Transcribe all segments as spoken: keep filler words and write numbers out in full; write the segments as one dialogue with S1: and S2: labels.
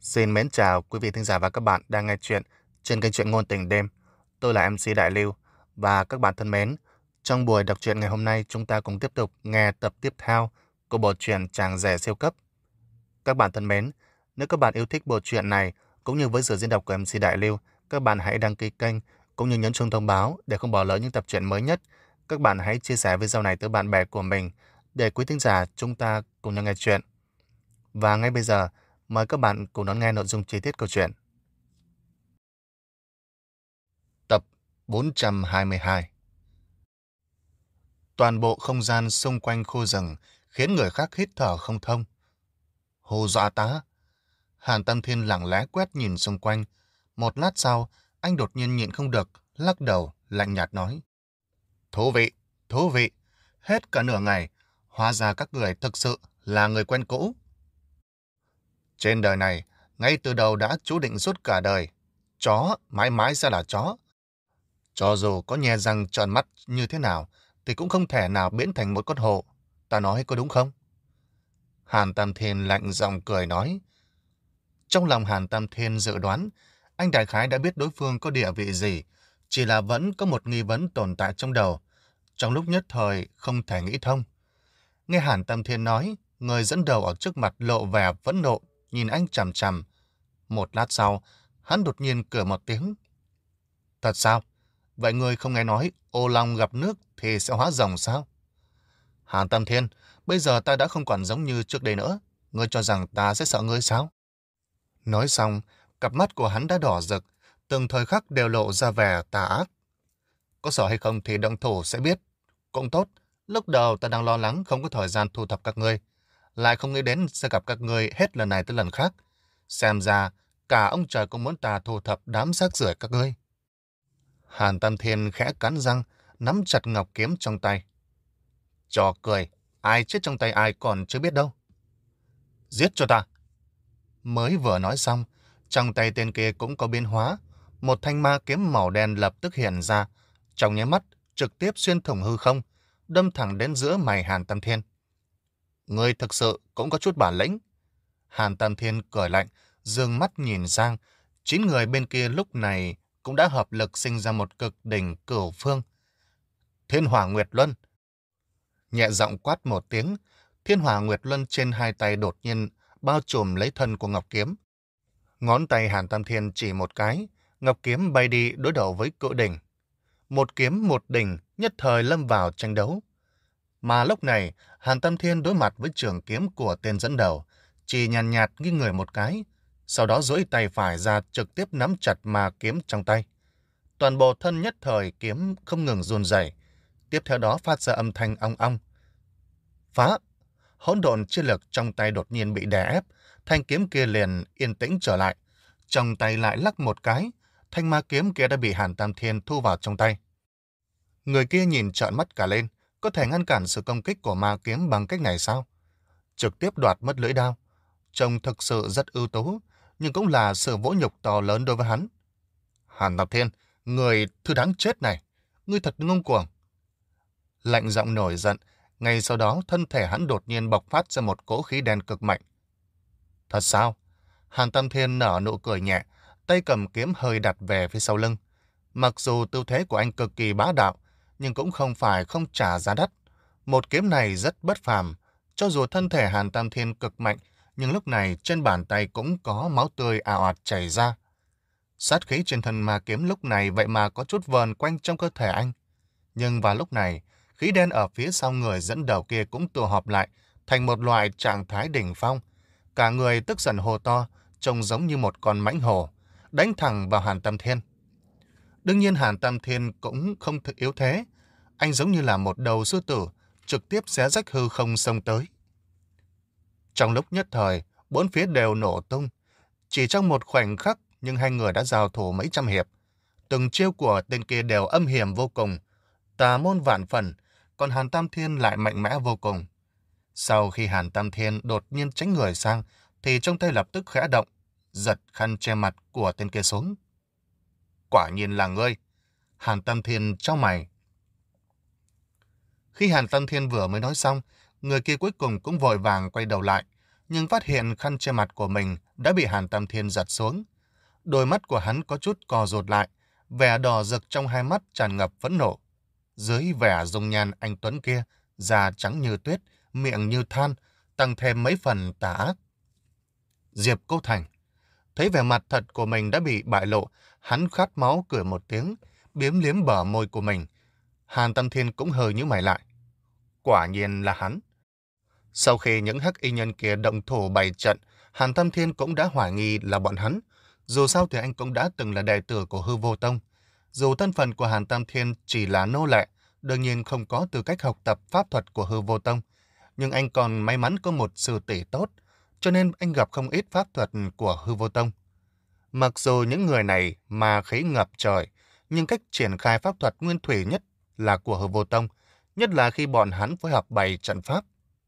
S1: Xin mến chào quý vị thính giả và các bạn đang nghe chuyện trên kênh truyện Ngôn Tình Đêm. Tôi là em xê Đại Lưu và các bạn thân mến, trong buổi đọc truyện ngày hôm nay chúng ta cùng tiếp tục nghe tập tiếp theo của bộ truyện Chàng Rể Siêu Cấp. Các bạn thân mến, nếu các bạn yêu thích bộ truyện này cũng như với sự diễn đọc của em xê Đại Lưu, các bạn hãy đăng ký kênh cũng như nhấn chuông thông báo để không bỏ lỡ những tập truyện mới nhất. Các bạn hãy chia sẻ video này tới bạn bè của mình để quý thính giả chúng ta cùng nhau nghe chuyện. Và ngay bây giờ, mời các bạn cùng đón nghe nội dung chi tiết câu chuyện. Tập bốn trăm hai mươi hai. Toàn bộ không gian xung quanh khu rừng khiến người khác hít thở không thông. Hù dọa tá. Hàn Tam Thiên lặng lẽ quét nhìn xung quanh. Một lát sau, anh đột nhiên nhịn không được, lắc đầu, lạnh nhạt nói. Thú vị, thú vị. Hết cả nửa ngày, hóa ra các người thực sự là người quen cũ. Trên đời này, ngay từ đầu đã chú định suốt cả đời. Chó mãi mãi sẽ là chó. Cho dù có nhe răng trợn mắt như thế nào, thì cũng không thể nào biến thành một con hổ. Ta nói có đúng không? Hàn Tam Thiên lạnh giọng cười nói. Trong lòng Hàn Tam Thiên dự đoán, anh đại khái đã biết đối phương có địa vị gì, chỉ là vẫn có một nghi vấn tồn tại trong đầu. Trong lúc nhất thời không thể nghĩ thông. Nghe Hàn Tam Thiên nói, người dẫn đầu ở trước mặt lộ vẻ phẫn nộ, nhìn anh chằm chằm. Một lát sau, hắn đột nhiên cười một tiếng. Thật sao? Vậy ngươi không nghe nói ô long gặp nước thì sẽ hóa rồng sao? Hàn Tam Thiên, bây giờ ta đã không còn giống như trước đây nữa. Ngươi cho rằng ta sẽ sợ ngươi sao? Nói xong, cặp mắt của hắn đã đỏ rực, từng thời khắc đều lộ ra vẻ tà ác. Có sợ hay không thì động thủ sẽ biết. Cũng tốt, lúc đầu ta đang lo lắng không có thời gian thu thập các ngươi. Lại không nghĩ đến sẽ gặp các ngươi hết lần này tới lần khác. Xem ra, cả ông trời cũng muốn ta thu thập đám xác rưởi các ngươi. Hàn Tam Thiên khẽ cắn răng, nắm chặt ngọc kiếm trong tay. Trò cười, ai chết trong tay ai còn chưa biết đâu. Giết cho ta. Mới vừa nói xong, trong tay tên kia cũng có biến hóa. Một thanh ma kiếm màu đen lập tức hiện ra, trong nháy mắt trực tiếp xuyên thủng hư không, đâm thẳng đến giữa mày Hàn Tam Thiên. Ngươi thực sự cũng có chút bản lĩnh. Hàn Tam Thiên cười lạnh, dương mắt nhìn sang. Chín người bên kia lúc này cũng đã hợp lực sinh ra một cực đỉnh cửu phương. Thiên Hỏa Nguyệt Luân. Nhẹ giọng quát một tiếng, Thiên Hỏa Nguyệt Luân trên hai tay đột nhiên bao trùm lấy thân của Ngọc Kiếm. Ngón tay Hàn Tam Thiên chỉ một cái, Ngọc Kiếm bay đi đối đầu với cự đỉnh. Một kiếm một đỉnh nhất thời lâm vào tranh đấu. Mà lúc này, Hàn Tam Thiên đối mặt với trường kiếm của tên dẫn đầu, chỉ nhàn nhạt, nhạt nghiêng người một cái, sau đó duỗi tay phải ra trực tiếp nắm chặt ma kiếm trong tay. Toàn bộ thân nhất thời kiếm không ngừng run rẩy, tiếp theo đó phát ra âm thanh ong ong. Phá! Hỗn độn chi lực trong tay đột nhiên bị đè ép, thanh kiếm kia liền yên tĩnh trở lại. Trong tay lại lắc một cái, thanh ma kiếm kia đã bị Hàn Tam Thiên thu vào trong tay. Người kia nhìn trợn mắt cả lên, có thể ngăn cản sự công kích của ma kiếm bằng cách này sao? Trực tiếp đoạt mất lưỡi đao. Trông thực sự rất ưu tú, nhưng cũng là sự vỗ nhục to lớn đối với hắn. Hàn Tam Thiên, người thứ đáng chết này, ngươi thật ngông cuồng. Lạnh giọng nổi giận, ngay sau đó thân thể hắn đột nhiên bộc phát ra một cỗ khí đen cực mạnh. Thật sao? Hàn Tam Thiên nở nụ cười nhẹ, tay cầm kiếm hơi đặt về phía sau lưng. Mặc dù tư thế của anh cực kỳ bá đạo, nhưng cũng không phải không trả giá đắt. Một kiếm này rất bất phàm, cho dù thân thể Hàn Tam Thiên cực mạnh, nhưng lúc này trên bàn tay cũng có máu tươi ào ạt chảy ra. Sát khí trên thân ma kiếm lúc này vậy mà có chút vờn quanh trong cơ thể anh. Nhưng vào lúc này, khí đen ở phía sau người dẫn đầu kia cũng tụ họp lại thành một loại trạng thái đỉnh phong. Cả người tức giận hô to, trông giống như một con mãnh hổ, đánh thẳng vào Hàn Tam Thiên. Đương nhiên Hàn Tam Thiên cũng không thực yếu thế. Anh giống như là một đầu sư tử, trực tiếp xé rách hư không xông tới. Trong lúc nhất thời, bốn phía đều nổ tung. Chỉ trong một khoảnh khắc, nhưng hai người đã giao thủ mấy trăm hiệp. Từng chiêu của tên kia đều âm hiểm vô cùng, tà môn vạn phần, còn Hàn Tam Thiên lại mạnh mẽ vô cùng. Sau khi Hàn Tam Thiên đột nhiên tránh người sang, thì trong tay lập tức khẽ động, giật khăn che mặt của tên kia xuống. Quả nhiên là ngươi. Hàn Tam Thiên chau mày. Khi Hàn Tam Thiên vừa mới nói xong, người kia cuối cùng cũng vội vàng quay đầu lại. nhưng phát hiện khăn che mặt của mình đã bị Hàn Tam Thiên giật xuống. Đôi mắt của hắn có chút co rụt lại, vẻ đỏ rực trong hai mắt tràn ngập phẫn nộ. Dưới vẻ dung nhan anh tuấn kia, da trắng như tuyết, miệng như than, tăng thêm mấy phần tà ác. Diệp Cô Thành thấy vẻ mặt thật của mình đã bị bại lộ, hắn khát máu cười một tiếng, biếm liếm bờ môi của mình. Hàn Tam Thiên cũng hơi nhíu mày lại. Quả nhiên là hắn. Sau khi những hắc y nhân kia động thủ bày trận, Hàn Tam Thiên cũng đã hoài nghi là bọn hắn. Dù sao thì anh cũng đã từng là đệ tử của Hư Vô Tông. Dù thân phận của Hàn Tam Thiên chỉ là nô lệ, đương nhiên không có tư cách học tập pháp thuật của Hư Vô Tông, nhưng anh còn may mắn có một sư tỷ tốt, cho nên anh gặp không ít pháp thuật của Hư Vô Tông. Mặc dù những người này mà khí ngập trời, nhưng cách triển khai pháp thuật nguyên thủy nhất là của Hư Vô Tông, nhất là khi bọn hắn phối hợp bày trận pháp.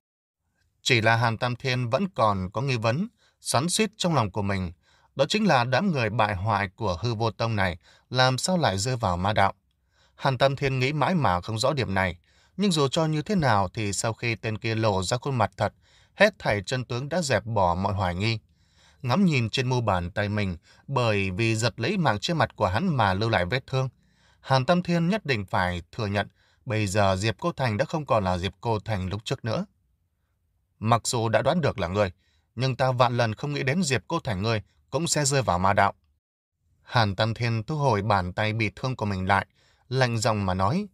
S1: Chỉ là Hàn Tam Thiên vẫn còn có nghi vấn, xoắn xuýt trong lòng của mình. Đó chính là đám người bại hoại của Hư Vô Tông này làm sao lại rơi vào ma đạo. Hàn Tam Thiên nghĩ mãi mà không rõ điểm này, nhưng dù cho như thế nào thì sau khi tên kia lộ ra khuôn mặt thật, hết thảy chân tướng đã dẹp bỏ mọi hoài nghi. Ngắm nhìn trên mu bàn tay mình, bởi vì giật lấy mạng che mặt của hắn mà lưu lại vết thương, Hàn Tam Thiên nhất định phải thừa nhận bây giờ Diệp Cô Thành đã không còn là Diệp Cô Thành lúc trước nữa. Mặc dù đã đoán được là ngươi, nhưng ta vạn lần không nghĩ đến Diệp Cô Thành ngươi cũng sẽ rơi vào ma đạo. Hàn Tam Thiên thu hồi bàn tay bị thương của mình lại, lạnh giọng mà nói.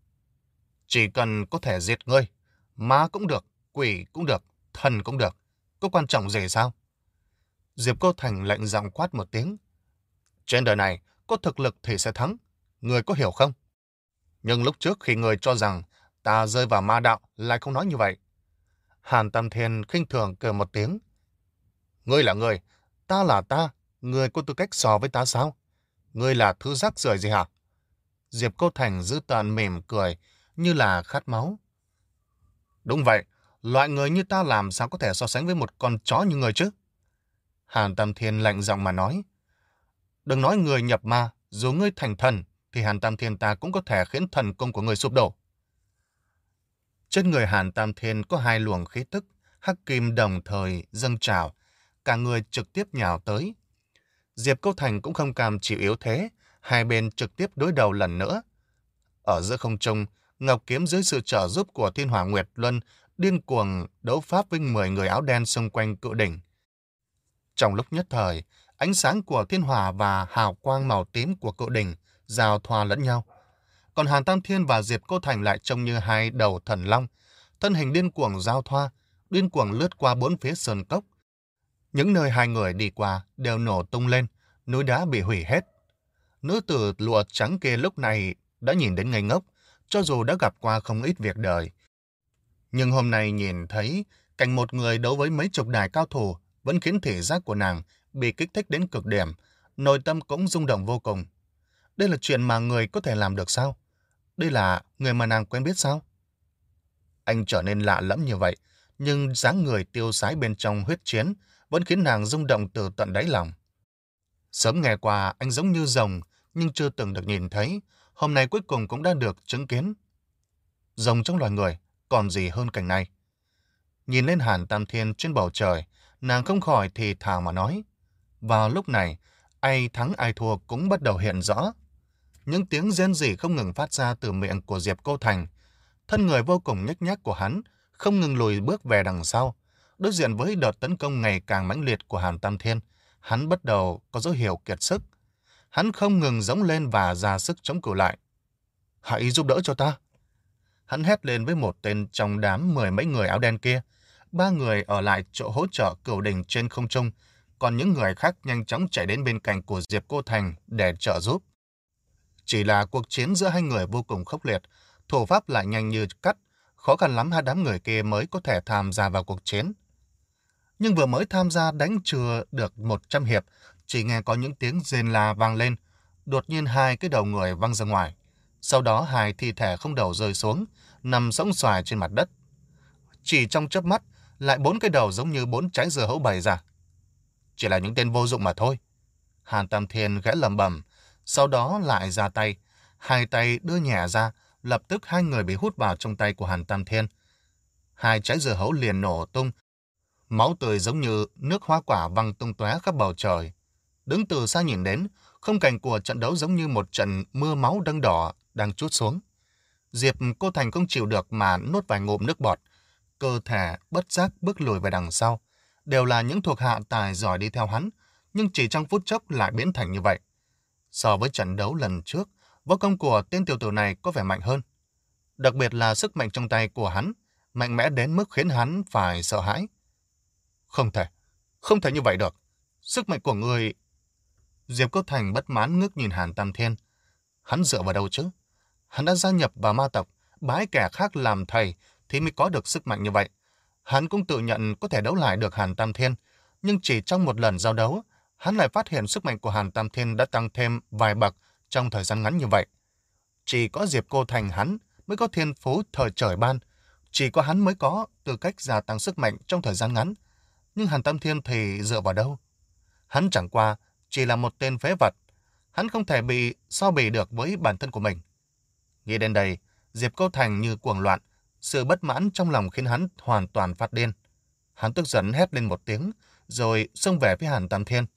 S1: Chỉ cần có thể giết ngươi, ma cũng được, quỷ cũng được, thần cũng được, có quan trọng gì sao? Diệp Cô Thành lạnh giọng quát một tiếng. Trên đời này, có thực lực thì sẽ thắng, ngươi có hiểu không? Nhưng lúc trước khi ngươi cho rằng ta rơi vào ma đạo lại không nói như vậy. Hàn Tam Thiên khinh thường cười một tiếng. Ngươi là ngươi, ta là ta, ngươi có tư cách so với ta sao? Ngươi là thứ rác rưởi gì hả? Diệp Cô Thành giữ tợn mỉm cười, như là khát máu. Đúng vậy, loại người như ta làm sao có thể so sánh với một con chó như ngươi chứ? Hàn Tam Thiên lạnh giọng mà nói. Đừng nói người nhập ma, dù ngươi thành thần, thì Hàn Tam Thiên ta cũng có thể khiến thần công của ngươi sụp đổ. Trên người Hàn Tam Thiên có hai luồng khí tức, hắc kim đồng thời dâng trào, cả người trực tiếp nhào tới. Diệp Cô Thành cũng không cam chịu yếu thế, hai bên trực tiếp đối đầu lần nữa. Ở giữa không trung, Ngọc Kiếm dưới sự trợ giúp của Thiên Hỏa Nguyệt Luân điên cuồng đấu pháp với mười người áo đen xung quanh cự đỉnh. Trong lúc nhất thời, ánh sáng của thiên hỏa và hào quang màu tím của cự đỉnh giao thoa lẫn nhau. Còn Hàn Tam Thiên và Diệp Cô Thành lại trông như hai đầu thần long, thân hình điên cuồng giao thoa, điên cuồng lướt qua bốn phía sơn cốc. Những nơi hai người đi qua đều nổ tung lên, núi đá bị hủy hết. Nữ tử lụa trắng kia lúc này đã nhìn đến ngây ngốc, cho dù đã gặp qua không ít việc đời. Nhưng hôm nay nhìn thấy cảnh một người đấu với mấy chục đài cao thủ vẫn khiến thể giác của nàng bị kích thích đến cực điểm, nội tâm cũng rung động vô cùng. Đây là chuyện mà người có thể làm được sao? Đây là người mà nàng quen biết sao? Anh trở nên lạ lẫm như vậy, nhưng dáng người tiêu sái bên trong huyết chiến vẫn khiến nàng rung động từ tận đáy lòng. Sớm nghe qua anh giống như rồng, nhưng chưa từng được nhìn thấy, hôm nay cuối cùng cũng đã được chứng kiến. Rồng trong loài người, còn gì hơn cảnh này? Nhìn lên Hàn Tam Thiên trên bầu trời, nàng không khỏi thì thào mà nói. Vào lúc này, ai thắng ai thua cũng bắt đầu hiện rõ. Những tiếng rên rỉ không ngừng phát ra từ miệng của Diệp Cô Thành. Thân người vô cùng nhếch nhác của hắn không ngừng lùi bước về đằng sau. Đối diện với đợt tấn công ngày càng mãnh liệt của Hàn Tam Thiên, hắn bắt đầu có dấu hiệu kiệt sức. Hắn không ngừng giống lên và ra sức chống cự lại. Hãy giúp đỡ cho ta. Hắn hét lên với một tên trong đám mười mấy người áo đen kia. Ba người ở lại chỗ hỗ trợ cửu đỉnh trên không trung, còn những người khác nhanh chóng chạy đến bên cạnh của Diệp Cô Thành để trợ giúp. Chỉ là cuộc chiến giữa hai người vô cùng khốc liệt, thủ pháp lại nhanh như cắt, khó khăn lắm hai đám người kia mới có thể tham gia vào cuộc chiến. Nhưng vừa mới tham gia đánh chưa được một trăm hiệp, chỉ nghe có những tiếng rên la vang lên, đột nhiên hai cái đầu người văng ra ngoài. Sau đó hai thi thể không đầu rơi xuống, nằm sõng xoài trên mặt đất. Chỉ trong chớp mắt, lại bốn cái đầu giống như bốn trái dưa hấu bày ra. Chỉ là những tên vô dụng mà thôi. Hàn Tam Thiên khẽ lẩm bẩm, sau đó lại ra tay. Hai tay đưa nhẹ ra, lập tức hai người bị hút vào trong tay của Hàn Tam Thiên. Hai trái dưa hấu liền nổ tung. Máu tươi giống như nước hoa quả văng tung tóe khắp bầu trời. Đứng từ xa nhìn đến, khung cảnh của trận đấu giống như một trận mưa máu đăng đỏ đang trút xuống. Diệp Cô Thành không chịu được mà nuốt vài ngụm nước bọt, cơ thể bất giác bước lùi về đằng sau. Đều là những thuộc hạ tài giỏi đi theo hắn, nhưng chỉ trong phút chốc lại biến thành như vậy. So với trận đấu lần trước, võ công của tên tiểu tử này có vẻ mạnh hơn. Đặc biệt là sức mạnh trong tay của hắn, mạnh mẽ đến mức khiến hắn phải sợ hãi. Không thể, không thể như vậy được. Sức mạnh của người... Diệp Cô Thành bất mãn ngước nhìn Hàn Tam Thiên. Hắn dựa vào đâu chứ? Hắn đã gia nhập vào ma tộc, bái kẻ khác làm thầy thì mới có được sức mạnh như vậy. Hắn cũng tự nhận có thể đấu lại được Hàn Tam Thiên, nhưng chỉ trong một lần giao đấu, hắn lại phát hiện sức mạnh của Hàn Tam Thiên đã tăng thêm vài bậc trong thời gian ngắn như vậy. Chỉ có Diệp Cô Thành hắn mới có thiên phú thời trời ban, chỉ có hắn mới có tư cách gia tăng sức mạnh trong thời gian ngắn. Nhưng Hàn Tam Thiên thì dựa vào đâu? Hắn chẳng qua chỉ là một tên phế vật. Hắn không thể bị so bì được với bản thân của mình. Nghĩ đến đây, Diệp Cô Thành như cuồng loạn. Sự bất mãn trong lòng khiến hắn hoàn toàn phát điên. Hắn tức giận hét lên một tiếng, rồi xông về với Hàn Tam Thiên.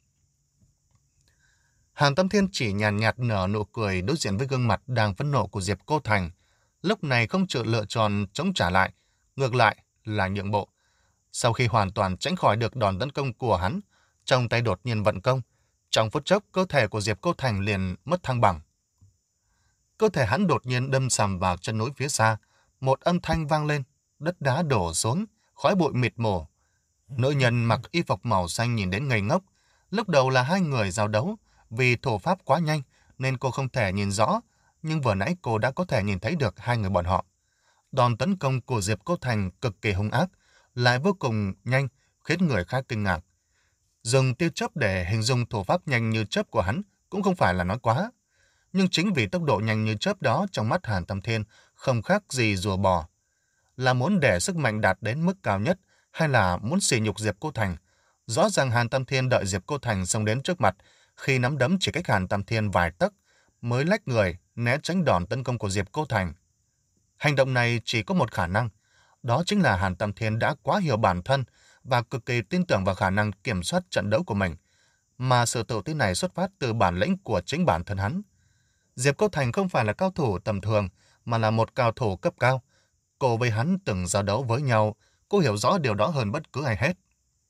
S1: Hàn Tam Thiên chỉ nhàn nhạt, nhạt nở nụ cười đối diện với gương mặt đang phẫn nộ của Diệp Cô Thành. Lúc này không chịu lựa chọn chống trả lại, ngược lại là nhượng bộ. Sau khi hoàn toàn tránh khỏi được đòn tấn công của hắn, trong tay đột nhiên vận công. Trong phút chốc, cơ thể của Diệp Cô Thành liền mất thăng bằng. Cơ thể hắn đột nhiên đâm sầm vào chân núi phía xa. Một âm thanh vang lên, đất đá đổ xuống, khói bụi mịt mù. Nữ nhân mặc y phục màu xanh nhìn đến ngây ngốc. Lúc đầu là hai người giao đấu, vì thủ pháp quá nhanh nên cô không thể nhìn rõ, nhưng vừa nãy cô đã có thể nhìn thấy được hai người bọn họ. Đòn tấn công của Diệp Cô Thành cực kỳ hung ác, lại vô cùng nhanh, khiến người khác kinh ngạc. Dùng tia chớp để hình dung thủ pháp nhanh như chớp của hắn cũng không phải là nói quá. Nhưng chính vì tốc độ nhanh như chớp đó trong mắt Hàn Tam Thiên không khác gì rùa bò. Là muốn để sức mạnh đạt đến mức cao nhất hay là muốn sỉ nhục Diệp Cô Thành? Rõ ràng Hàn Tam Thiên đợi Diệp Cô Thành xông đến trước mặt, khi nắm đấm chỉ cách Hàn Tam Thiên vài tấc, mới lách người né tránh đòn tấn công của Diệp Cô Thành. Hành động này chỉ có một khả năng, đó chính là Hàn Tam Thiên đã quá hiểu bản thân và cực kỳ tin tưởng vào khả năng kiểm soát trận đấu của mình, mà sự tự tin này xuất phát từ bản lĩnh của chính bản thân hắn. Diệp Cô Thành không phải là cao thủ tầm thường, mà là một cao thủ cấp cao. Cô với hắn từng giao đấu với nhau, cô hiểu rõ điều đó hơn bất cứ ai hết.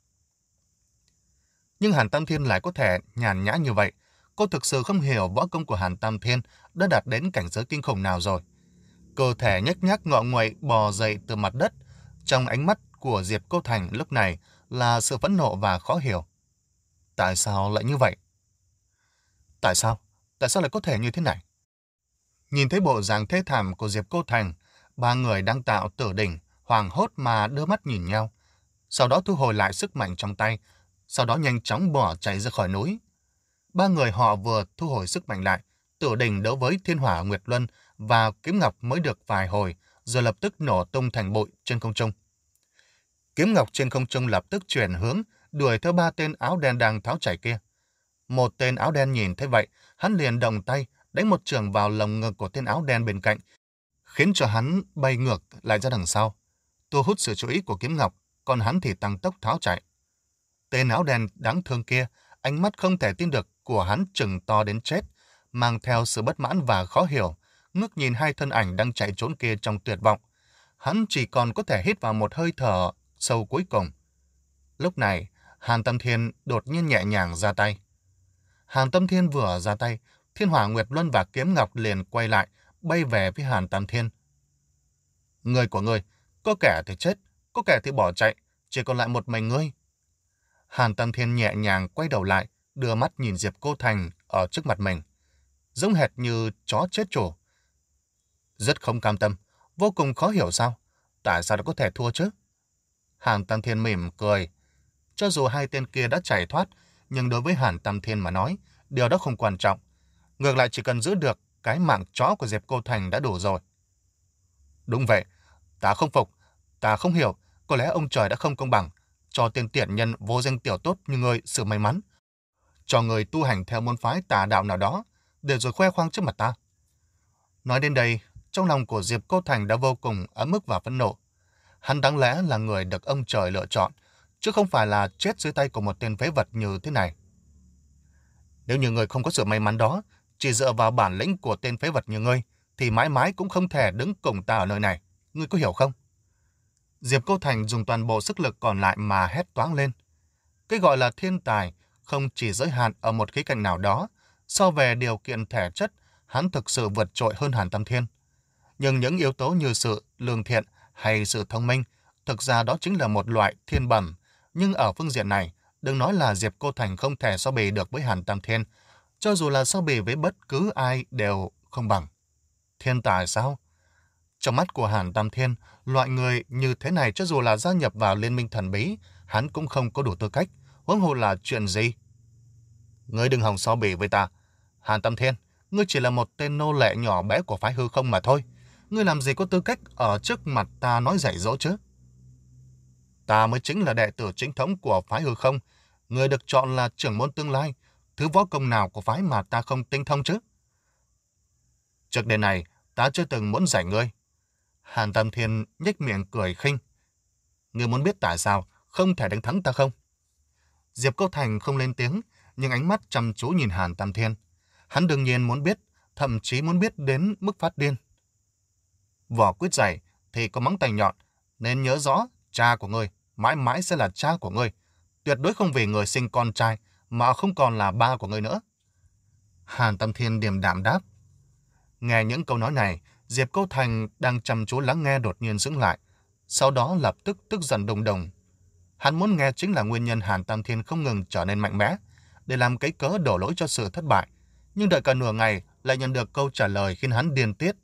S1: Nhưng Hàn Tam Thiên lại có thể nhàn nhã như vậy. Cô thực sự không hiểu võ công của Hàn Tam Thiên đã đạt đến cảnh giới kinh khủng nào rồi. Cơ thể nhếch nhác ngọ nguậy bò dậy từ mặt đất. Trong ánh mắt của Diệp Cô Thành lúc này là sự phẫn nộ và khó hiểu. Tại sao lại như vậy? Tại sao? Tại sao lại có thể như thế này? Nhìn thấy bộ dạng thê thảm của Diệp Cô Thành, ba người đang tạo tử đỉnh, hoảng hốt mà đưa mắt nhìn nhau. Sau đó thu hồi lại sức mạnh trong tay, sau đó nhanh chóng bỏ chạy ra khỏi núi. Ba người họ vừa thu hồi sức mạnh lại, tử đỉnh đấu với Thiên Hỏa Nguyệt Luân và Kiếm Ngọc mới được vài hồi, rồi lập tức nổ tung thành bụi trên không trung. Kiếm Ngọc trên không trung lập tức chuyển hướng, đuổi theo ba tên áo đen đang tháo chạy kia. Một tên áo đen nhìn thấy vậy, hắn liền động tay, đánh một chưởng vào lồng ngực của tên áo đen bên cạnh, khiến cho hắn bay ngược lại ra đằng sau, thu hút sự chú ý của Kiếm Ngọc, còn hắn thì tăng tốc tháo chạy. Tên áo đen đáng thương kia, ánh mắt không thể tin được của hắn trừng to đến chết, mang theo sự bất mãn và khó hiểu, ngước nhìn hai thân ảnh đang chạy trốn kia trong tuyệt vọng. Hắn chỉ còn có thể hít vào một hơi thở sâu cuối cùng. Lúc này, Hàn Tam Thiên đột nhiên nhẹ nhàng ra tay. Hàn Tam Thiên vừa ra tay, Thiên Hỏa Nguyệt Luân và Kiếm Ngọc liền quay lại, bay về với Hàn Tam Thiên. Người của ngươi, có kẻ thì chết, có kẻ thì bỏ chạy, chỉ còn lại một mình ngươi. Hàn Tam Thiên nhẹ nhàng quay đầu lại, đưa mắt nhìn Diệp Cô Thành ở trước mặt mình, giống hệt như chó chết chủ. Rất không cam tâm, vô cùng khó hiểu sao, tại sao đã có thể thua chứ? Hàn Tam Thiên mỉm cười. Cho dù hai tên kia đã chạy thoát, nhưng đối với Hàn Tam Thiên mà nói, điều đó không quan trọng. Ngược lại chỉ cần giữ được cái mạng chó của Diệp Cô Thành đã đủ rồi. Đúng vậy, ta không phục, ta không hiểu, có lẽ ông trời đã không công bằng, cho tên tiện nhân vô danh tiểu tốt như ngươi sự may mắn, cho người tu hành theo môn phái tà đạo nào đó, để rồi khoe khoang trước mặt ta. Nói đến đây, trong lòng của Diệp Cô Thành đã vô cùng ấm ức và phẫn nộ. Hắn đáng lẽ là người được ông trời lựa chọn, chứ không phải là chết dưới tay của một tên phế vật như thế này. Nếu như ngươi không có sự may mắn đó, chỉ dựa vào bản lĩnh của tên phế vật như ngươi, thì mãi mãi cũng không thể đứng cùng ta ở nơi này. Ngươi có hiểu không? Diệp Cô Thành dùng toàn bộ sức lực còn lại mà hét toáng lên. Cái gọi là thiên tài không chỉ giới hạn ở một khía cạnh nào đó. So về điều kiện thể chất, hắn thực sự vượt trội hơn Hàn Tam Thiên. Nhưng những yếu tố như sự lương thiện hay sự thông minh, thực ra đó chính là một loại thiên bẩm. Nhưng ở phương diện này, đừng nói là Diệp Cô Thành không thể so bì được với Hàn Tam Thiên. Cho dù là so bì với bất cứ ai đều không bằng. Thiên tài sao? Trong mắt của Hàn Tam Thiên, loại người như thế này cho dù là gia nhập vào liên minh thần bí, hắn cũng không có đủ tư cách, huống hồ là chuyện gì. Ngươi đừng hòng so bì với ta. Hàn Tam Thiên, ngươi chỉ là một tên nô lệ nhỏ bé của phái hư không mà thôi. Ngươi làm gì có tư cách ở trước mặt ta nói dạy dỗ chứ? Ta mới chính là đệ tử chính thống của phái hư không. Ngươi được chọn là trưởng môn tương lai. Thứ võ công nào của phái mà ta không tinh thông chứ? Trước đây này, ta chưa từng muốn giải ngươi. Hàn Tam Thiên nhếch miệng cười khinh. Ngươi muốn biết tại sao không thể đánh thắng ta không? Diệp Cô Thành không lên tiếng, nhưng ánh mắt chăm chú nhìn Hàn Tam Thiên. Hắn đương nhiên muốn biết, thậm chí muốn biết đến mức phát điên. Vỏ quýt dày thì có móng tay nhọn, nên nhớ rõ cha của ngươi mãi mãi sẽ là cha của ngươi. Tuyệt đối không vì người sinh con trai mà không còn là ba của ngươi nữa. Hàn Tam Thiên điềm đạm đáp. Nghe những câu nói này, Diệp Cô Thành đang chăm chú lắng nghe đột nhiên sững lại, sau đó lập tức tức giận đùng đùng. Hắn muốn nghe chính là nguyên nhân Hàn Tam Thiên không ngừng trở nên mạnh mẽ, để làm cái cớ đổ lỗi cho sự thất bại, nhưng đợi cả nửa ngày lại nhận được câu trả lời khiến hắn điên tiết.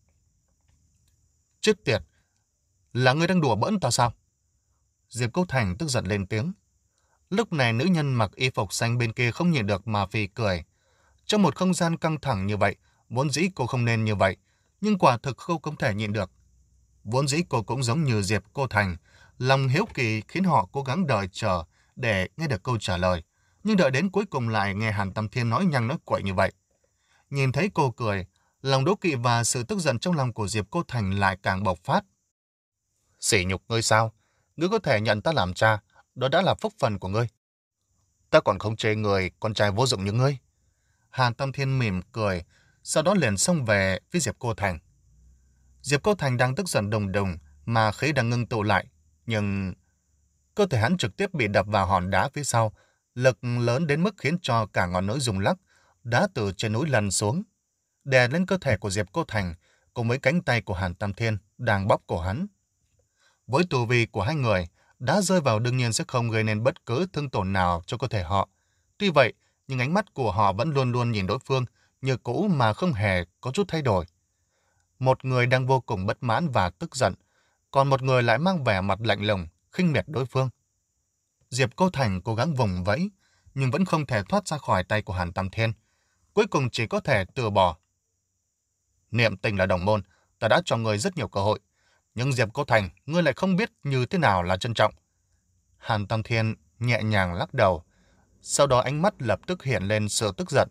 S1: Chết tiệt, là ngươi đang đùa bỡn tao sao? Diệp Cô Thành tức giận lên tiếng. Lúc này nữ nhân mặc y phục xanh bên kia không nhịn được mà phì cười. Trong một không gian căng thẳng như vậy, vốn dĩ cô không nên như vậy, nhưng quả thực cô không thể nhịn được. Vốn dĩ cô cũng giống như Diệp Cô Thành, lòng hiếu kỳ khiến họ cố gắng đợi chờ để nghe được câu trả lời, nhưng đợi đến cuối cùng lại nghe Hàn Tam Thiên nói nhăng nói quậy như vậy. Nhìn thấy cô cười, lòng đố kỵ và sự tức giận trong lòng của Diệp Cô Thành lại càng bộc phát. Sỉ nhục ngươi sao? Ngươi có thể nhận ta làm cha, đó đã là phúc phần của ngươi. Ta còn không chê người con trai vô dụng như ngươi. Hàn Tam Thiên mỉm cười, sau đó liền xông về phía Diệp Cô Thành. Diệp Cô Thành đang tức giận đùng đùng, mà khí đang ngưng tụ lại, nhưng cơ thể hắn trực tiếp bị đập vào hòn đá phía sau, lực lớn đến mức khiến cho cả ngọn núi rung lắc, đá từ trên núi lăn xuống, đè lên cơ thể của Diệp Cô Thành, cùng với cánh tay của Hàn Tam Thiên đang bóp cổ hắn. Với tu vi của hai người, đá rơi vào đương nhiên sẽ không gây nên bất cứ thương tổn nào cho cơ thể họ. Tuy vậy, nhưng ánh mắt của họ vẫn luôn luôn nhìn đối phương như cũ mà không hề có chút thay đổi. Một người đang vô cùng bất mãn và tức giận, còn một người lại mang vẻ mặt lạnh lùng, khinh miệt đối phương. Diệp Cô Thành cố gắng vùng vẫy, nhưng vẫn không thể thoát ra khỏi tay của Hàn Tam Thiên. Cuối cùng chỉ có thể từ bỏ. Niệm Tình là đồng môn, ta đã cho người rất nhiều cơ hội. Nhưng Diệp Cô Thành, ngươi lại không biết như thế nào là trân trọng. Hàn Tam Thiên nhẹ nhàng lắc đầu, sau đó ánh mắt lập tức hiện lên sự tức giận.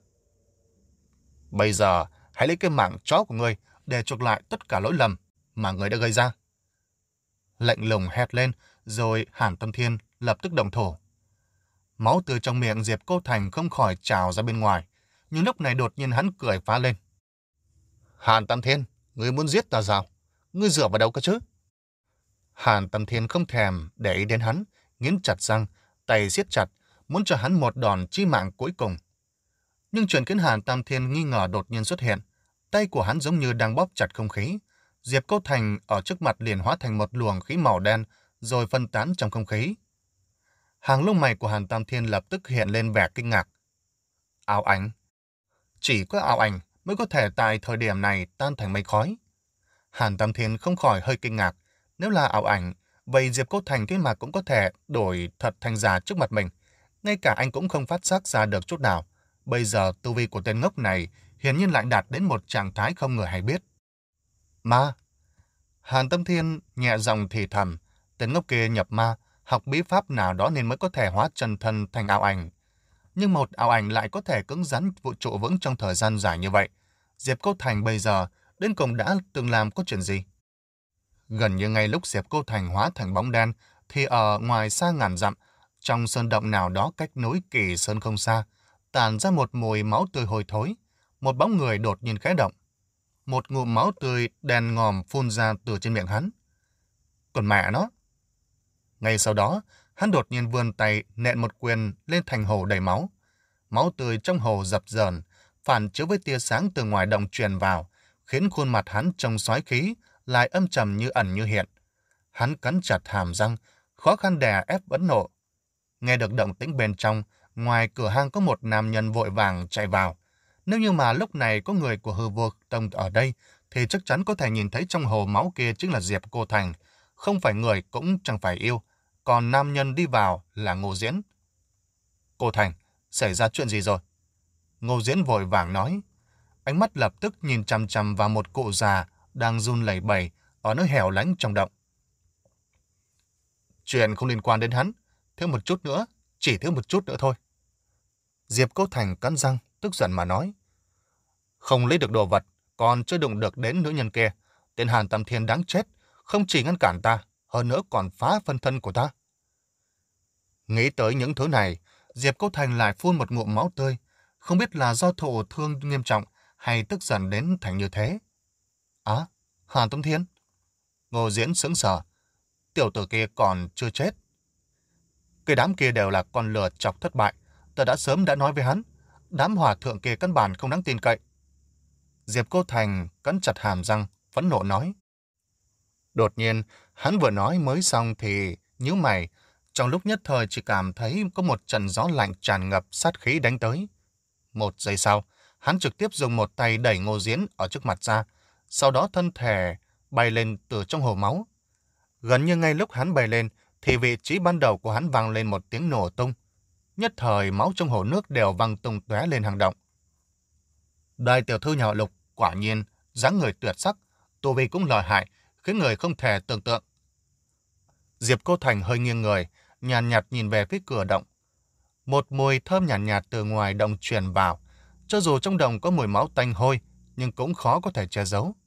S1: Bây giờ, hãy lấy cái mạng chó của ngươi để chuộc lại tất cả lỗi lầm mà ngươi đã gây ra. Lạnh lùng hét lên, rồi Hàn Tam Thiên lập tức động thủ. Máu từ trong miệng Diệp Cô Thành không khỏi trào ra bên ngoài, nhưng lúc này đột nhiên hắn cười phá lên. Hàn Tam Thiên, ngươi muốn giết ta sao? Ngươi dựa vào đâu cơ chứ? Hàn Tam Thiên không thèm để ý đến hắn, nghiến chặt răng, tay siết chặt, muốn cho hắn một đòn chí mạng cuối cùng. Nhưng chuyện khiến Hàn Tam Thiên nghi ngờ đột nhiên xuất hiện. Tay của hắn giống như đang bóp chặt không khí. Diệp Cô Thành ở trước mặt liền hóa thành một luồng khí màu đen, rồi phân tán trong không khí. Hàng lông mày của Hàn Tam Thiên lập tức hiện lên vẻ kinh ngạc. Ảo ảnh. Chỉ có ảo ảnh mới có thể tại thời điểm này tan thành mây khói. Hàn Tam Thiên không khỏi hơi kinh ngạc. Nếu là ảo ảnh, vậy Diệp Cô Thành thế mà cũng có thể đổi thật thành giả trước mặt mình. Ngay cả anh cũng không phát giác ra được chút nào. Bây giờ tu vi của tên ngốc này hiển nhiên lại đạt đến một trạng thái không người hay biết. Ma. Hàn Tam Thiên nhẹ giọng thì thầm. Tên ngốc kia nhập ma, học bí pháp nào đó nên mới có thể hóa chân thân thành ảo ảnh. Nhưng một ảo ảnh lại có thể cứng rắn vũ trụ vững trong thời gian dài như vậy. Diệp Cô Thành bây giờ đến cùng đã từng làm có chuyện gì? Gần như ngay lúc Diệp Cô Thành hóa thành bóng đen, thì ở ngoài xa ngàn dặm, trong sơn động nào đó cách núi Kỳ Sơn không xa, tản ra một mùi máu tươi hôi thối. Một bóng người đột nhiên khẽ động. Một ngụm máu tươi đen ngòm phun ra từ trên miệng hắn. Còn mẹ nó! Ngay sau đó, hắn đột nhiên vươn tay nện một quyền lên thành hồ đầy máu. Máu tươi trong hồ dập dờn, phản chiếu với tia sáng từ ngoài động truyền vào, khiến khuôn mặt hắn trông xoáy khí, lại âm trầm như ẩn như hiện. Hắn cắn chặt hàm răng, khó khăn đè ép vẫn nộ. Nghe được động tĩnh bên trong, ngoài cửa hang có một nam nhân vội vàng chạy vào. Nếu như mà lúc này có người của Hư Vô Tông ở đây, thì chắc chắn có thể nhìn thấy trong hồ máu kia chính là Diệp Cô Thành. Không phải người cũng chẳng phải yêu, còn nam nhân đi vào là Ngô Diễn. Cô Thành, xảy ra chuyện gì rồi? Ngô Diễn vội vàng nói. Ánh mắt lập tức nhìn chằm chằm vào một cụ già đang run lẩy bẩy ở nơi hẻo lánh trong động. Chuyện không liên quan đến hắn, thiếu một chút nữa, chỉ thiếu một chút nữa thôi. Diệp Cô Thành cắn răng, tức giận mà nói. Không lấy được đồ vật, còn chưa đụng được đến nữ nhân kia. Tên Hàn Tam Thiên đáng chết, không chỉ ngăn cản ta, hơn nữa còn phá phân thân của ta. Nghĩ tới những thứ này, Diệp Cô Thành lại phun một ngụm máu tươi, không biết là do thụ thương nghiêm trọng hay tức giận đến thành như thế. Á, Hàn Tam Thiên. Ngô Diễn sững sờ, tiểu tử kia còn chưa chết. Cái đám kia đều là con lừa chọc thất bại, ta đã sớm đã nói với hắn, đám hòa thượng kia căn bản không đáng tin cậy. Diệp Cô Thành cắn chặt hàm răng, phẫn nộ nói. Đột nhiên, hắn vừa nói mới xong thì nhíu mày, trong lúc nhất thời chỉ cảm thấy có một trận gió lạnh tràn ngập sát khí đánh tới. Một giây sau, hắn trực tiếp dùng một tay đẩy Ngô Diễn ở trước mặt ra, sau đó thân thể bay lên từ trong hồ máu. Gần như ngay lúc hắn bay lên, thì vị trí ban đầu của hắn vang lên một tiếng nổ tung. Nhất thời máu trong hồ nước đều văng tung tóe lên hang động. Đại tiểu thư nhà họ Lục quả nhiên dáng người tuyệt sắc, tu vi cũng lợi hại, khiến người không thể tưởng tượng. Diệp Cô Thành hơi nghiêng người, nhàn nhạt nhìn về phía cửa động. Một mùi thơm nhàn nhạt, nhạt từ ngoài động truyền vào, cho dù trong động có mùi máu tanh hôi, nhưng cũng khó có thể che giấu.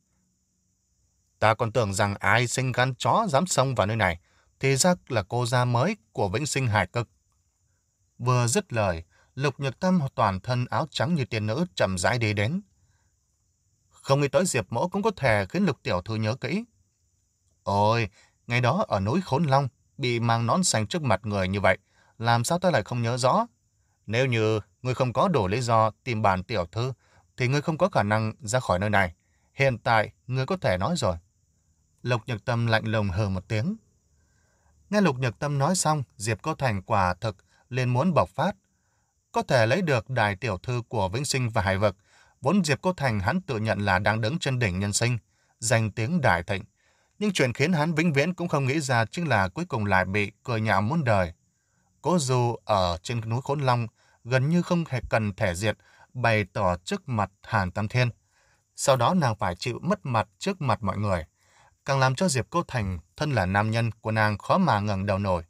S1: Ta còn tưởng rằng ai sinh gan chó dám xông vào nơi này, thì ra là cô gia mới của Vĩnh Sinh Hải Cực. Vừa dứt lời, Lục Nhược Tâm toàn thân áo trắng như tiên nữ chậm rãi đi đến. Không nghĩ tới Diệp Mỗ cũng có thể khiến Lục tiểu thư nhớ kỹ. Ôi, ngày đó ở núi Khốn Long, bị mang nón xanh trước mặt người như vậy, làm sao ta lại không nhớ rõ? Nếu như ngươi không có đủ lý do tìm bản tiểu thư, thì ngươi không có khả năng ra khỏi nơi này. Hiện tại, ngươi có thể nói rồi. Lục Nhược Tâm lạnh lùng hừ một tiếng. Nghe Lục Nhược Tâm nói xong, Diệp Cô Thành quả thực liền muốn bộc phát. Có thể lấy được đại tiểu thư của Vĩnh Sinh và Hải Vực, vốn Diệp Cô Thành hắn tự nhận là đang đứng trên đỉnh nhân sinh, danh tiếng đại thịnh. Nhưng chuyện khiến hắn vĩnh viễn cũng không nghĩ ra chính là cuối cùng lại bị cười nhạo muôn đời. Cố Du ở trên núi Khốn Long gần như không hề cần thể diện, bày tỏ trước mặt Hàn Tam Thiên. Sau đó nàng phải chịu mất mặt trước mặt mọi người, càng làm cho Diệp Cô Thành thân là nam nhân của nàng khó mà ngẩng đầu nổi.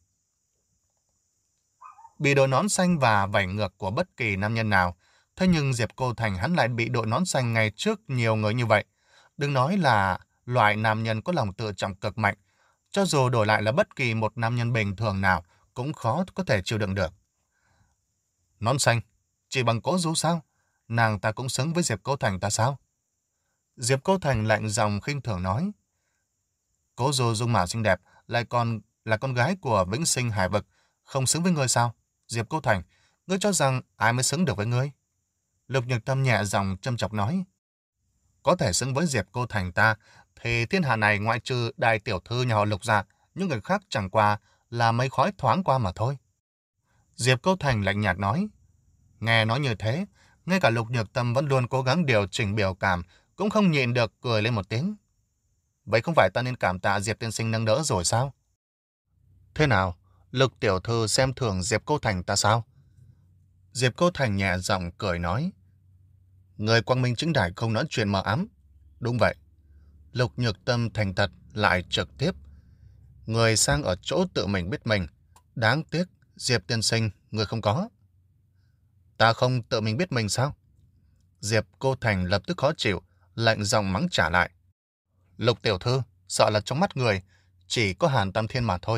S1: Bị đội nón xanh và vảy ngược của bất kỳ nam nhân nào, thế nhưng Diệp Cô Thành hắn lại bị đội nón xanh ngay trước nhiều người như vậy. Đừng nói là loại nam nhân có lòng tự trọng cực mạnh, cho dù đổi lại là bất kỳ một nam nhân bình thường nào cũng khó có thể chịu đựng được. Nón xanh, chỉ bằng Cố Du sao? Nàng ta cũng xứng với Diệp Cô Thành ta sao? Diệp Cô Thành lạnh giọng khinh thường nói. Cố Du dung mạo xinh đẹp, lại còn là con gái của Vĩnh Sinh Hải Vực, không xứng với ngươi sao? Diệp Cô Thành, ngươi cho rằng ai mới xứng được với ngươi? Lục Nhược Tâm nhẹ giọng châm chọc nói. Có thể xứng với Diệp Cô Thành ta, thì thiên hạ này ngoại trừ đại tiểu thư nhà họ Lục ra, những người khác chẳng qua là mấy khói thoáng qua mà thôi. Diệp Cô Thành lạnh nhạt nói. Nghe nói như thế, ngay cả Lục Nhược Tâm vẫn luôn cố gắng điều chỉnh biểu cảm, cũng không nhịn được cười lên một tiếng. Vậy không phải ta nên cảm tạ Diệp tiên sinh nâng đỡ rồi sao? Thế nào, Lục tiểu thư xem thường Diệp Cô Thành ta sao? Diệp Cô Thành nhẹ giọng cười nói. Người quang minh chính đại không nói chuyện mờ ám. Đúng vậy. Lục Nhược Tâm thành thật lại trực tiếp. Người sang ở chỗ tự mình biết mình. Đáng tiếc, Diệp tiên sinh, người không có. Ta không tự mình biết mình sao? Diệp Cô Thành lập tức khó chịu, lạnh giọng mắng trả lại. Lục tiểu thư, sợ là trong mắt người, chỉ có Hàn Tam Thiên mà thôi.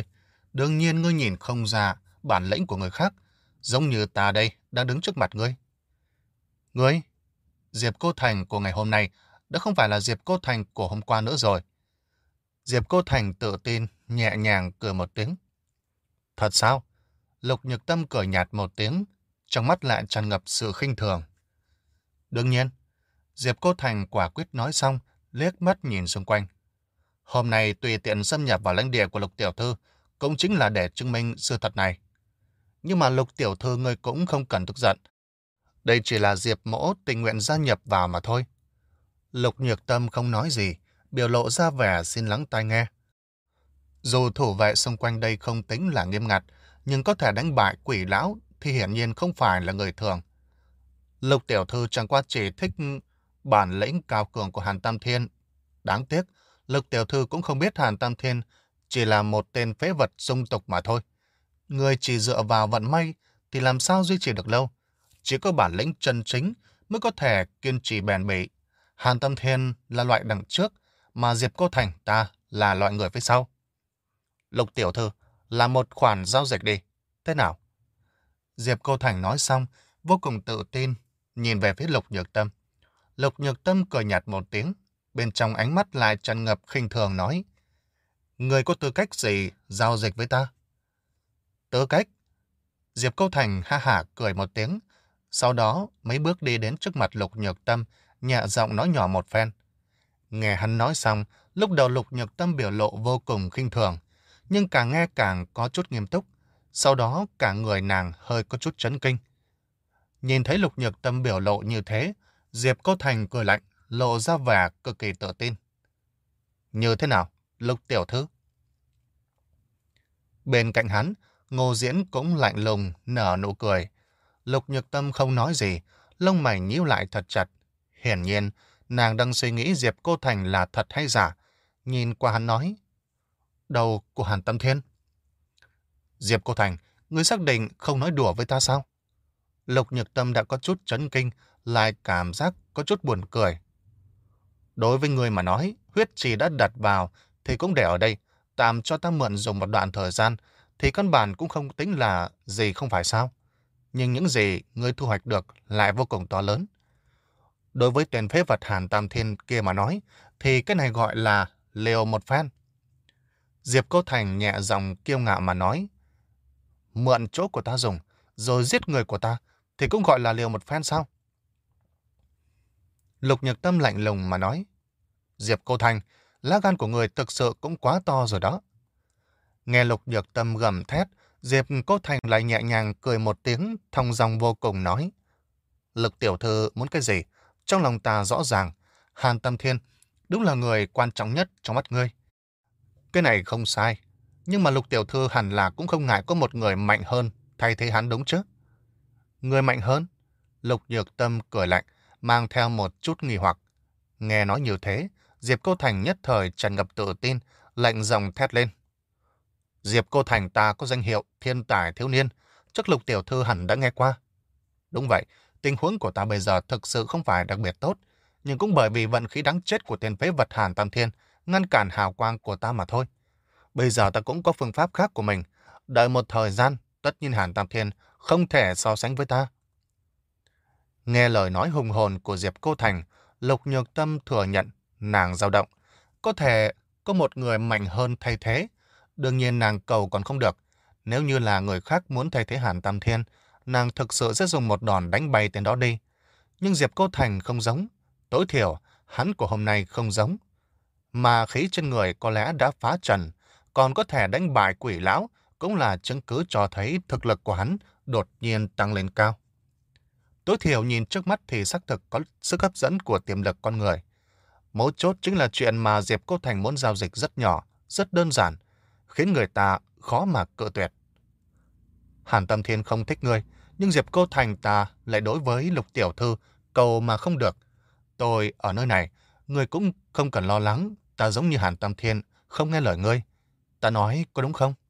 S1: Đương nhiên ngươi nhìn không ra bản lĩnh của người khác, giống như ta đây đang đứng trước mặt ngươi. Ngươi, Diệp Cô Thành của ngày hôm nay đã không phải là Diệp Cô Thành của hôm qua nữa rồi. Diệp Cô Thành tự tin, nhẹ nhàng cười một tiếng. Thật sao? Lục Nhược Tâm cười nhạt một tiếng, trong mắt lại tràn ngập sự khinh thường. Đương nhiên, Diệp Cô Thành quả quyết nói xong, liếc mắt nhìn xung quanh. Hôm nay tùy tiện xâm nhập vào lãnh địa của Lục Tiểu Thư, cũng chính là để chứng minh sự thật này. Nhưng mà Lục Tiểu Thư ngươi cũng không cần tức giận. Đây chỉ là Diệp Mỗ tình nguyện gia nhập vào mà thôi. Lục Nhược Tâm không nói gì, biểu lộ ra vẻ xin lắng tai nghe. Dù thủ vệ xung quanh đây không tính là nghiêm ngặt, nhưng có thể đánh bại quỷ lão thì hiển nhiên không phải là người thường. Lục Tiểu Thư chẳng qua chỉ thích bản lĩnh cao cường của Hàn Tam Thiên. Đáng tiếc, Lục Tiểu Thư cũng không biết Hàn Tam Thiên chỉ là một tên phế vật dung tục mà thôi. Người chỉ dựa vào vận may thì làm sao duy trì được lâu. Chỉ có bản lĩnh chân chính mới có thể kiên trì bền bỉ. Hàn Tam Thiên là loại đằng trước, mà Diệp Cô Thành ta là loại người phía sau. Lục Tiểu Thư, là một khoản giao dịch đi. Thế nào? Diệp Cô Thành nói xong, vô cùng tự tin, nhìn về phía Lục Nhược Tâm. Lục Nhược Tâm cười nhạt một tiếng, bên trong ánh mắt lại tràn ngập khinh thường nói: Người có tư cách gì giao dịch với ta? Tư cách? Diệp Cô Thành ha hả cười một tiếng, sau đó mấy bước đi đến trước mặt Lục Nhược Tâm, nhẹ giọng nói nhỏ một phen. Nghe hắn nói xong, lúc đầu Lục Nhược Tâm biểu lộ vô cùng khinh thường, nhưng càng nghe càng có chút nghiêm túc, sau đó cả người nàng hơi có chút chấn kinh. Nhìn thấy Lục Nhược Tâm biểu lộ như thế, Diệp Cô Thành cười lạnh, lộ ra vẻ cực kỳ tự tin. Như thế nào, Lục Tiểu Thư? Bên cạnh hắn, Ngô Diễn cũng lạnh lùng, nở nụ cười. Lục Nhược Tâm không nói gì, lông mày nhíu lại thật chặt. Hiển nhiên, nàng đang suy nghĩ Diệp Cô Thành là thật hay giả. Nhìn qua hắn nói: Đầu của Hàn Tâm Thiên. Diệp Cô Thành, ngươi xác định không nói đùa với ta sao? Lục Nhược Tâm đã có chút chấn kinh, lại cảm giác có chút buồn cười. Đối với ngươi mà nói, huyết trì đã đặt vào thì cũng để ở đây, tạm cho ta mượn dùng một đoạn thời gian, thì căn bản cũng không tính là gì không phải sao? Nhưng những gì ngươi thu hoạch được lại vô cùng to lớn. Đối với tên phế vật Hàn Tam Thiên kia mà nói, thì cái này gọi là liều một phen. Diệp Cô Thành nhẹ giọng kiêu ngạo mà nói: Mượn chỗ của ta dùng, rồi giết người của ta, thì cũng gọi là liều một phen sao? Lục Nhược Tâm lạnh lùng mà nói: Diệp Cô Thành, lá gan của người thực sự cũng quá to rồi đó. Nghe Lục Nhược Tâm gầm thét, Diệp Cô Thành lại nhẹ nhàng cười một tiếng, thong dong vô cùng nói: Lục Tiểu Thư muốn cái gì? Trong lòng ta rõ ràng, Hàn Tâm Thiên đúng là người quan trọng nhất trong mắt ngươi. Cái này không sai, nhưng mà Lục Tiểu Thư hẳn là cũng không ngại có một người mạnh hơn thay thế hắn đúng chứ? Người mạnh hơn? Lục Nhược Tâm cười lạnh, mang theo một chút nghi hoặc. Nghe nói như thế, Diệp Cô Thành nhất thời tràn ngập tự tin, lạnh giọng thét lên: Diệp Cô Thành ta có danh hiệu thiên tài thiếu niên, chắc Lục Tiểu Thư hẳn đã nghe qua. Đúng vậy, tình huống của ta bây giờ thực sự không phải đặc biệt tốt, nhưng cũng bởi vì vận khí đáng chết của tên phế vật Hàn Tam Thiên ngăn cản hào quang của ta mà thôi. Bây giờ ta cũng có phương pháp khác của mình, đợi một thời gian, tất nhiên Hàn Tam Thiên không thể so sánh với ta. Nghe lời nói hùng hồn của Diệp Cô Thành, Lục Nhược Tâm thừa nhận nàng dao động. Có thể có một người mạnh hơn thay thế, đương nhiên nàng cầu còn không được. Nếu như là người khác muốn thay thế Hàn Tam Thiên, nàng thực sự sẽ dùng một đòn đánh bay tên đó đi. Nhưng Diệp Cô Thành không giống, tối thiểu hắn của hôm nay không giống. Mà khí trên người có lẽ đã phá trần, còn có thể đánh bại quỷ lão cũng là chứng cứ cho thấy thực lực của hắn đột nhiên tăng lên cao. Tối thiểu nhìn trước mắt thì xác thực có sức hấp dẫn của tiềm lực con người. Mấu chốt chính là chuyện mà Diệp Cô Thành muốn giao dịch rất nhỏ, rất đơn giản, khiến người ta khó mà cự tuyệt. Hàn Tâm Thiên không thích ngươi, nhưng Diệp Cô Thành ta lại đối với Lục Tiểu Thư cầu mà không được. Tôi ở nơi này, ngươi cũng không cần lo lắng, ta giống như Hàn Tâm Thiên, không nghe lời ngươi. Ta nói có đúng không?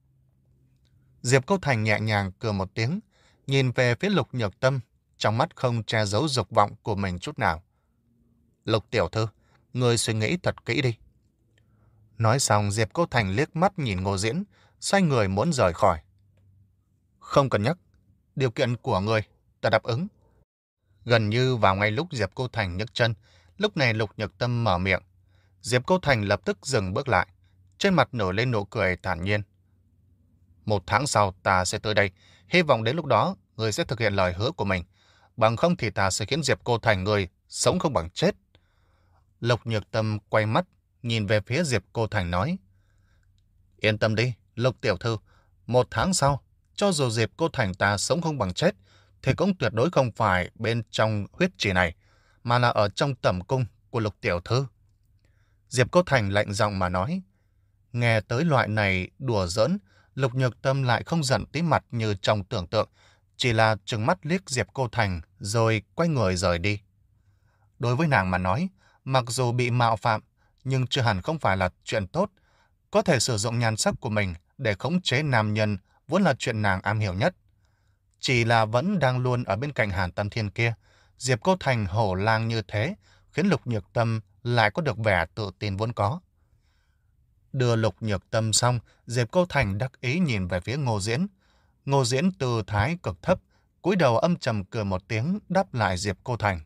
S1: Diệp Cô Thành nhẹ nhàng cười một tiếng, nhìn về phía Lục Nhược Tâm, trong mắt không che giấu dục vọng của mình chút nào. Lục Tiểu Thư, ngươi suy nghĩ thật kỹ đi. Nói xong, Diệp Cô Thành liếc mắt nhìn Ngô Diễn, xoay người muốn rời khỏi. Không cần nhắc, điều kiện của người, ta đáp ứng. Gần như vào ngay lúc Diệp Cô Thành nhấc chân, lúc này Lục Nhược Tâm mở miệng. Diệp Cô Thành lập tức dừng bước lại, trên mặt nổi lên nụ cười thản nhiên. Một tháng sau ta sẽ tới đây, hy vọng đến lúc đó người sẽ thực hiện lời hứa của mình, bằng không thì ta sẽ khiến Diệp Cô Thành người sống không bằng chết. Lục Nhược Tâm quay mắt, nhìn về phía Diệp Cô Thành nói. Yên tâm đi, Lục tiểu thư, một tháng sau, cho dù Diệp Cô Thành ta sống không bằng chết, thì cũng tuyệt đối không phải bên trong huyết trì này, mà là ở trong tẩm cung của Lục tiểu thư. Diệp Cô Thành lạnh giọng mà nói. Nghe tới loại này đùa giỡn, Lục Nhược Tâm lại không giận tí mặt như trong tưởng tượng, chỉ là trừng mắt liếc Diệp Cô Thành rồi quay người rời đi. Đối với nàng mà nói, mặc dù bị mạo phạm, nhưng chưa hẳn không phải là chuyện tốt. Có thể sử dụng nhan sắc của mình để khống chế nam nhân vốn là chuyện nàng am hiểu nhất. Chỉ là vẫn đang luôn ở bên cạnh Hàn Tam Thiên kia, Diệp Cô Thành hổ lang như thế, khiến Lục Nhược Tâm lại có được vẻ tự tin vốn có. Đưa Lục Nhược Tâm xong, Diệp Cô Thành đắc ý nhìn về phía Ngô Diễn. Ngô Diễn tư thái cực thấp, cúi đầu âm trầm cười một tiếng đáp lại Diệp Cô Thành.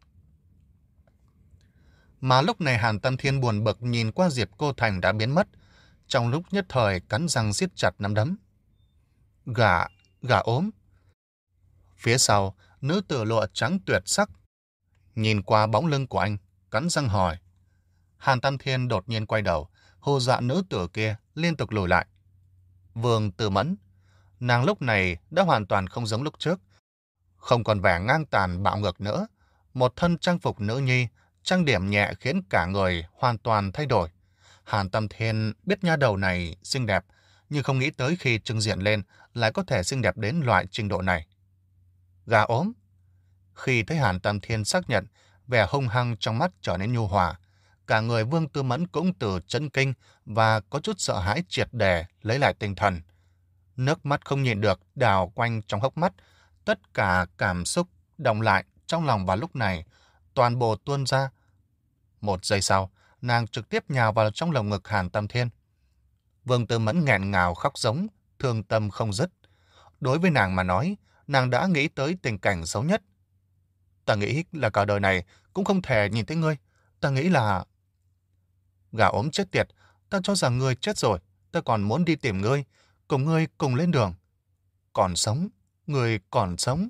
S1: Mà lúc này Hàn Tam Thiên buồn bực nhìn qua Diệp Cô Thành đã biến mất, trong lúc nhất thời cắn răng siết chặt nắm đấm. Gà, gà ốm. Phía sau, nữ tử lụa trắng tuyệt sắc, nhìn qua bóng lưng của anh, cắn răng hỏi. Hàn Tam Thiên đột nhiên quay đầu, hù dọa nữ tử kia liên tục lùi lại. Vương Tư Mẫn, nàng lúc này đã hoàn toàn không giống lúc trước, không còn vẻ ngang tàn bạo ngược nữa. Một thân trang phục nữ nhi, trang điểm nhẹ khiến cả người hoàn toàn thay đổi. Hàn Tam Thiên biết nha đầu này xinh đẹp, nhưng không nghĩ tới khi trưng diện lên lại có thể xinh đẹp đến loại trình độ này. Gà ốm. Khi thấy Hàn Tam Thiên xác nhận, vẻ hung hăng trong mắt trở nên nhu hòa. Cả người Vương Tư Mẫn cũng từ chấn kinh và có chút sợ hãi triệt để lấy lại tinh thần. Nước mắt không nhịn được đào quanh trong hốc mắt, tất cả cảm xúc đọng lại trong lòng vào lúc này, toàn bộ tuôn ra. Một giây sau, nàng trực tiếp nhào vào trong lồng ngực Hàn Tam Thiên. Vương Tư Mẫn nghẹn ngào khóc giống, thương tâm không dứt. Đối với nàng mà nói, nàng đã nghĩ tới tình cảnh xấu nhất. Ta nghĩ là cả đời này cũng không thể nhìn thấy ngươi. Ta nghĩ là... Gà ốm chết tiệt, ta cho rằng ngươi chết rồi, ta còn muốn đi tìm ngươi, cùng ngươi cùng lên đường. Còn sống, ngươi còn sống.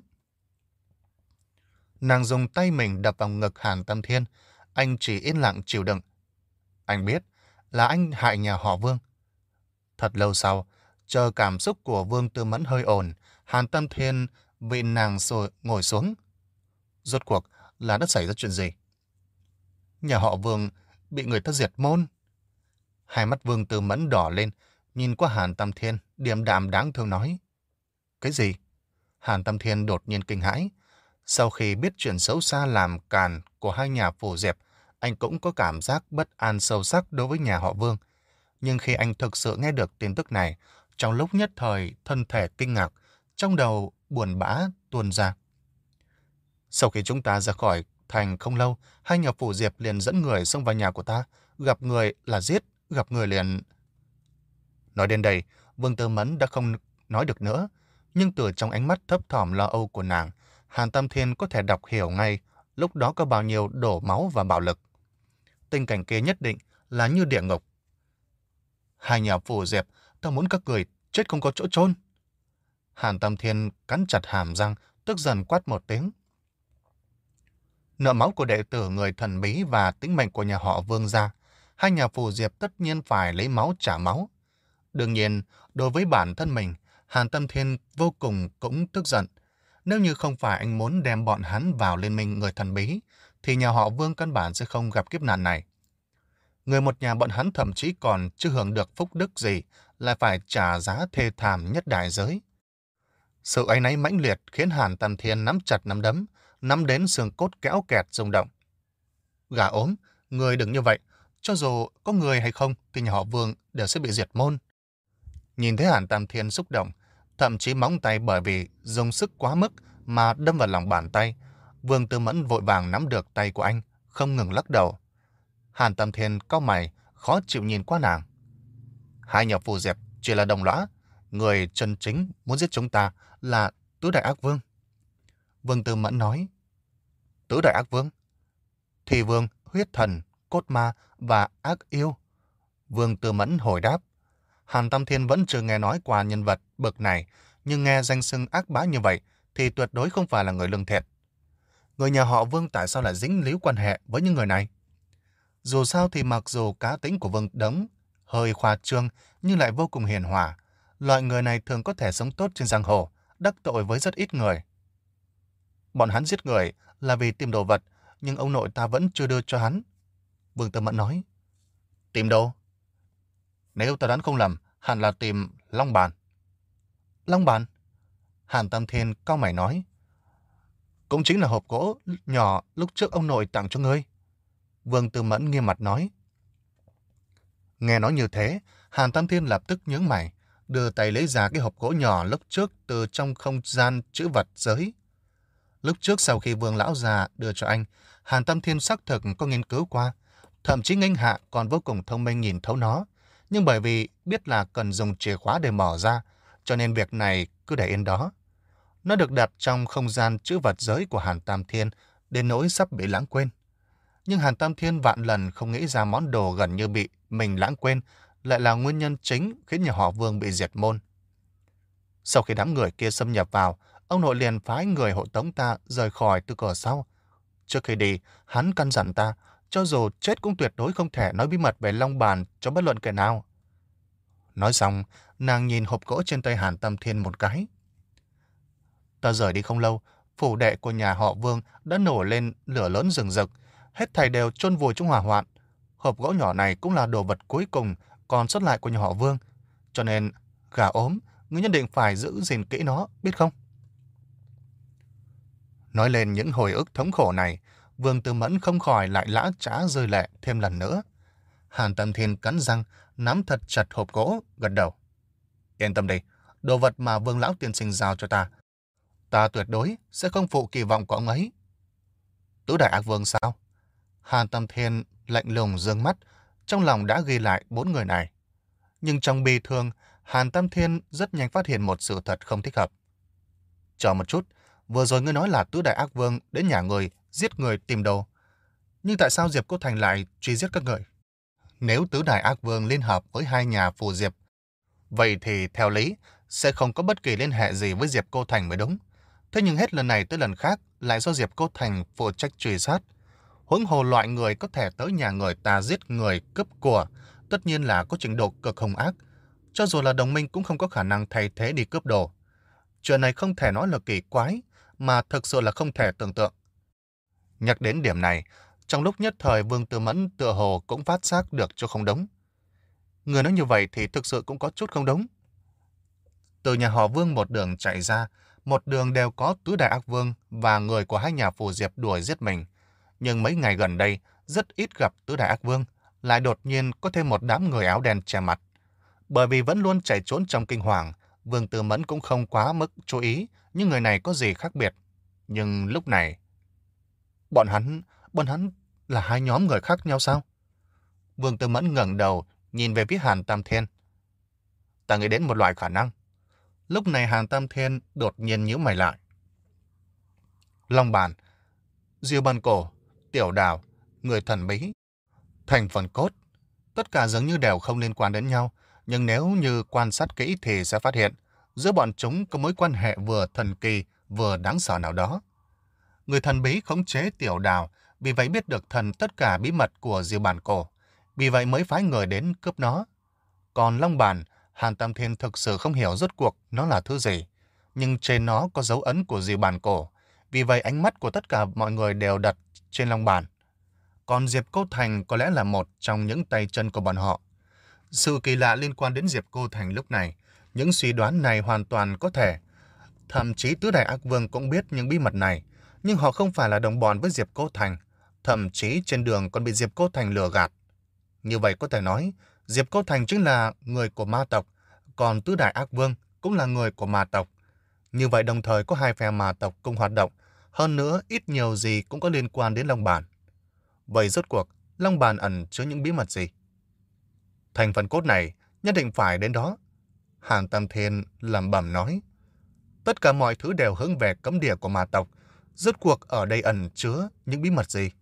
S1: Nàng dùng tay mình đập vào ngực Hàn Tam Thiên, anh chỉ yên lặng chịu đựng. Anh biết là anh hại nhà họ Vương. Thật lâu sau, chờ cảm xúc của Vương Tư Mẫn hơi ổn, Hàn Tam Thiên vị nàng rồi ngồi xuống. Rốt cuộc là đã xảy ra chuyện gì? Nhà họ Vương bị người ta diệt môn. Hai mắt Vương Tư Mẫn đỏ lên, nhìn qua Hàn Tam Thiên, điềm đạm đáng thương nói. Cái gì? Hàn Tam Thiên đột nhiên kinh hãi. Sau khi biết chuyện xấu xa làm càn của hai nhà Phủ Diệp, anh cũng có cảm giác bất an sâu sắc đối với nhà họ Vương. Nhưng khi anh thực sự nghe được tin tức này, trong lúc nhất thời thân thể kinh ngạc, trong đầu buồn bã tuôn ra. Sau khi chúng ta ra khỏi thành không lâu, hai nhà Phủ Diệp liền dẫn người xông vào nhà của ta, gặp người là giết, gặp người liền... Nói đến đây, Vương Tư Mẫn đã không nói được nữa, nhưng từ trong ánh mắt thấp thỏm lo âu của nàng, Hàn Tam Thiên có thể đọc hiểu ngay lúc đó có bao nhiêu đổ máu và bạo lực. Tình cảnh kia nhất định là như địa ngục. Hai nhà Phủ Diệp, ta muốn các người chết không có chỗ chôn. Hàn Tam Thiên cắn chặt hàm răng, tức giận quát một tiếng. Nợ máu của đệ tử người thần bí và tính mệnh của nhà họ Vương gia, hai nhà Phủ Diệp tất nhiên phải lấy máu trả máu. Đương nhiên, đối với bản thân mình, Hàn Tam Thiên vô cùng cũng tức giận. Nếu như không phải anh muốn đem bọn hắn vào liên minh người thần bí, thì nhà họ Vương căn bản sẽ không gặp kiếp nạn này. Người một nhà bọn hắn thậm chí còn chưa hưởng được phúc đức gì, lại phải trả giá thê thảm nhất đại giới. Sự áy náy mãnh liệt khiến Hàn Tam Thiên nắm chặt nắm đấm, nắm đến xương cốt kéo kẹt rung động. Gà ốm, người đừng như vậy, cho dù có người hay không thì nhà họ Vương đều sẽ bị diệt môn. Nhìn thấy Hàn Tam Thiên xúc động, thậm chí móng tay bởi vì dùng sức quá mức mà đâm vào lòng bàn tay, Vương Tư Mẫn vội vàng nắm được tay của anh, không ngừng lắc đầu. Hàn Tam Thiên cau mày, khó chịu nhìn qua nàng. Hai nhà Phủ Diệp chỉ là đồng lõa, người chân chính muốn giết chúng ta là Tứ Đại Ác Vương. Vương Tư Mẫn nói. Tứ Đại Ác Vương? Thì Vương, Huyết Thần, Cốt Ma và Ác Yêu. Vương Tư Mẫn hồi đáp. Hàn Tam Thiên vẫn chưa nghe nói qua nhân vật bậc này, nhưng nghe danh xưng ác bá như vậy thì tuyệt đối không phải là người lương thiện. Người nhà họ Vương tại sao lại dính líu quan hệ với những người này? Dù sao thì mặc dù cá tính của Vương Đống hơi khoa trương nhưng lại vô cùng hiền hòa, loại người này thường có thể sống tốt trên giang hồ, đắc tội với rất ít người. Bọn hắn giết người là vì tìm đồ vật, nhưng ông nội ta vẫn chưa đưa cho hắn. Vương Tư Mẫn nói. Tìm đồ? Nếu ta đoán không lầm, hẳn là tìm long bàn. Long bàn? Hàn Tam Thiên cau mày nói. Cũng chính là hộp gỗ nhỏ lúc trước ông nội tặng cho ngươi. Vương Tư Mẫn nghiêm mặt nói. Nghe nói như thế, Hàn Tam Thiên lập tức nhướng mày, đưa tay lấy ra cái hộp gỗ nhỏ lúc trước từ trong không gian trữ vật giới. Lúc trước sau khi Vương lão già đưa cho anh, Hàn Tam Thiên xác thực có nghiên cứu qua, thậm chí Nghênh Hạ còn vô cùng thông minh nhìn thấu nó, nhưng bởi vì biết là cần dùng chìa khóa để mở ra, cho nên việc này cứ để yên đó. Nó được đặt trong không gian trữ vật giới của Hàn Tam Thiên, đến nỗi sắp bị lãng quên. Nhưng Hàn Tam Thiên vạn lần không nghĩ ra món đồ gần như bị mình lãng quên lại là nguyên nhân chính khiến nhà họ Vương bị diệt môn. Sau khi đám người kia xâm nhập vào, ông nội liền phái người hộ tống ta rời khỏi từ cửa sau. Trước khi đi, hắn căn dặn ta, cho dù chết cũng tuyệt đối không thể nói bí mật về long bàn cho bất luận kẻ nào. Nói xong, nàng nhìn hộp gỗ trên tay Hàn Tam Thiên một cái. Ta rời đi không lâu, phủ đệ của nhà họ Vương đã nổ lên lửa lớn rừng rực, hết thảy đều chôn vùi trong hỏa hoạn. Hộp gỗ nhỏ này cũng là đồ vật cuối cùng còn sót lại của nhà họ Vương, cho nên gà ốm, ngươi nhất định phải giữ gìn kỹ nó, biết không? Nói lên những hồi ức thống khổ này, Vương Tư Mẫn không khỏi lại lã chã rơi lệ thêm lần nữa. Hàn Tam Thiên cắn răng, nắm thật chặt hộp gỗ, gật đầu. Yên tâm đi, đồ vật mà Vương lão tiên sinh giao cho ta, ta tuyệt đối sẽ không phụ kỳ vọng của ông ấy. Tứ Đại Ác Vương sao? Hàn Tam Thiên lạnh lùng dương mắt, trong lòng đã ghi lại bốn người này. Nhưng trong bi thương, Hàn Tam Thiên rất nhanh phát hiện một sự thật không thích hợp. Chờ một chút, vừa rồi ngươi nói là Tứ Đại Ác Vương đến nhà người, giết người tìm đồ. Nhưng tại sao Diệp Cô Thành lại truy giết các người? Nếu Tứ Đại Ác Vương liên hợp với hai nhà phù Diệp, vậy thì theo lý sẽ không có bất kỳ liên hệ gì với Diệp Cô Thành mới đúng. Thế nhưng hết lần này tới lần khác lại do Diệp Cô Thành phụ trách truy sát. Huống hồ loại người có thể tới nhà người ta giết người cướp của, tất nhiên là có trình độ cực hung ác. Cho dù là đồng minh cũng không có khả năng thay thế đi cướp đồ. Chuyện này không thể nói là kỳ quái, mà thực sự là không thể tưởng tượng. Nhắc đến điểm này, trong lúc nhất thời Vương Tư Mẫn tựa hồ cũng phát giác được cho không đúng. Người nói như vậy thì thực sự cũng có chút không đúng. Từ nhà họ Vương một đường chạy ra, một đường đều có Tứ Đại Ác Vương và người của hai nhà phù Diệp đuổi giết mình. Nhưng mấy ngày gần đây, rất ít gặp Tứ Đại Ác Vương, lại đột nhiên có thêm một đám người áo đen che mặt. Bởi vì vẫn luôn chạy trốn trong kinh hoàng, Vương Tư Mẫn cũng không quá mức chú ý những người này có gì khác biệt. Nhưng lúc này, bọn hắn, bọn hắn là hai nhóm người khác nhau sao? Vương Tư Mẫn ngẩng đầu, nhìn về phía Hàn Tam Thiên. Ta nghĩ đến một loại khả năng. Lúc này Hàn Tam Thiên đột nhiên nhíu mày lại. Long bàn, diêu bàn cổ, tiểu đào, người thần bí, thành phần cốt, tất cả dường như đều không liên quan đến nhau, nhưng nếu như quan sát kỹ thì sẽ phát hiện giữa bọn chúng có mối quan hệ vừa thần kỳ vừa đáng sợ nào đó. Người thần bí khống chế tiểu đào, vì vậy biết được thần tất cả bí mật của diêu bàn cổ, vì vậy mới phái người đến cướp nó. Còn long bàn, Hàn Tam Thiên thực sự không hiểu rốt cuộc nó là thứ gì, nhưng trên nó có dấu ấn của diêu bàn cổ, vì vậy ánh mắt của tất cả mọi người đều đặt trên long bàn. Còn Diệp Cô Thành có lẽ là một trong những tay chân của bọn họ. Sự kỳ lạ liên quan đến Diệp Cô Thành lúc này, những suy đoán này hoàn toàn có thể. Thậm chí Tứ Đại Ác Vương cũng biết những bí mật này, nhưng họ không phải là đồng bọn với Diệp Cô Thành, thậm chí trên đường còn bị Diệp Cô Thành lừa gạt. Như vậy có thể nói, Diệp Cô Thành chính là người của ma tộc, còn Tứ Đại Ác Vương cũng là người của ma tộc. Như vậy đồng thời có hai phe ma tộc cùng hoạt động, hơn nữa ít nhiều gì cũng có liên quan đến Long Bàn. Vậy rốt cuộc, Long Bàn ẩn chứa những bí mật gì? Thành phần cốt này nhất định phải đến đó. Hàn Tam Thiên lẩm bẩm nói. Tất cả mọi thứ đều hướng về cấm địa của ma tộc. Rốt cuộc ở đây ẩn chứa những bí mật gì?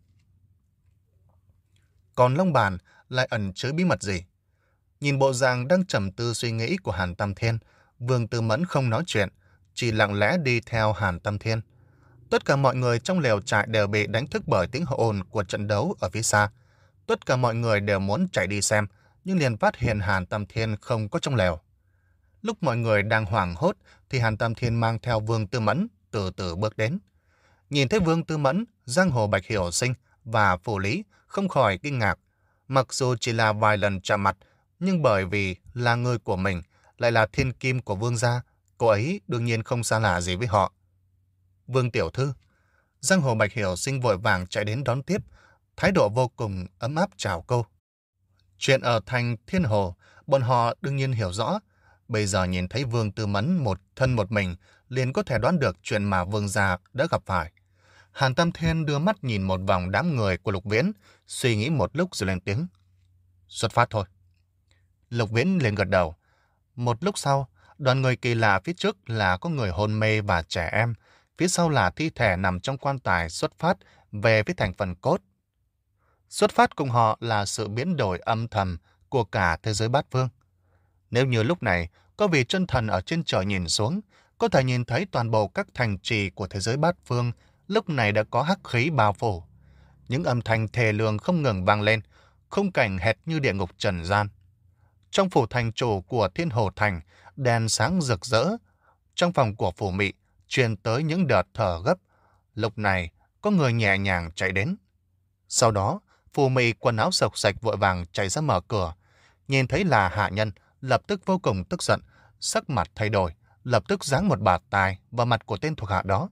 S1: Còn Long Bàn lại ẩn chứa bí mật gì? Nhìn bộ dạng đang trầm tư suy nghĩ của Hàn Tam Thiên, Vương Tư Mẫn không nói chuyện, chỉ lặng lẽ đi theo Hàn Tam Thiên. Tất cả mọi người trong lều trại đều bị đánh thức bởi tiếng ồn của trận đấu ở phía xa. Tất cả mọi người đều muốn chạy đi xem, nhưng liền phát hiện Hàn Tam Thiên không có trong lều. Lúc mọi người đang hoảng hốt, thì Hàn Tam Thiên mang theo Vương Tư Mẫn từ từ bước đến. Nhìn thấy Vương Tư Mẫn, giang hồ Bạch Hiểu Sinh và Phù Lý không khỏi kinh ngạc. Mặc dù chỉ là vài lần chạm mặt, nhưng bởi vì là người của mình, lại là thiên kim của Vương gia, cô ấy đương nhiên không xa lạ gì với họ. Vương tiểu thư, giang hồ Bạch Hiểu Sinh vội vàng chạy đến đón tiếp, thái độ vô cùng ấm áp chào cô. Chuyện ở thành Thiên Hồ, bọn họ đương nhiên hiểu rõ. Bây giờ nhìn thấy Vương Tư Mẫn một thân một mình, liền có thể đoán được chuyện mà Vương gia đã gặp phải. Hàn Tam Thiên đưa mắt nhìn một vòng đám người của Lục Viễn, suy nghĩ một lúc rồi lên tiếng. Xuất phát thôi. Lục Viễn liền gật đầu. Một lúc sau, đoàn người kỳ lạ phía trước là có người hôn mê và trẻ em, phía sau là thi thể nằm trong quan tài xuất phát về với thành phần cốt. Xuất phát cùng họ là sự biến đổi âm thầm của cả thế giới bát phương. Nếu như lúc này có vị chân thần ở trên trời nhìn xuống, có thể nhìn thấy toàn bộ các thành trì của thế giới bát phương lúc này đã có hắc khí bao phủ. Những âm thanh thề lương không ngừng vang lên, khung cảnh hệt như địa ngục trần gian. Trong phủ thành chủ của Thiên Hồ Thành, đèn sáng rực rỡ. Trong phòng của phủ mị, truyền tới những đợt thở gấp. Lúc này, có người nhẹ nhàng chạy đến. Sau đó, phủ mị quần áo sộc sạch vội vàng chạy ra mở cửa. Nhìn thấy là hạ nhân, lập tức vô cùng tức giận, sắc mặt thay đổi, lập tức giáng một bạt tai vào mặt của tên thuộc hạ đó.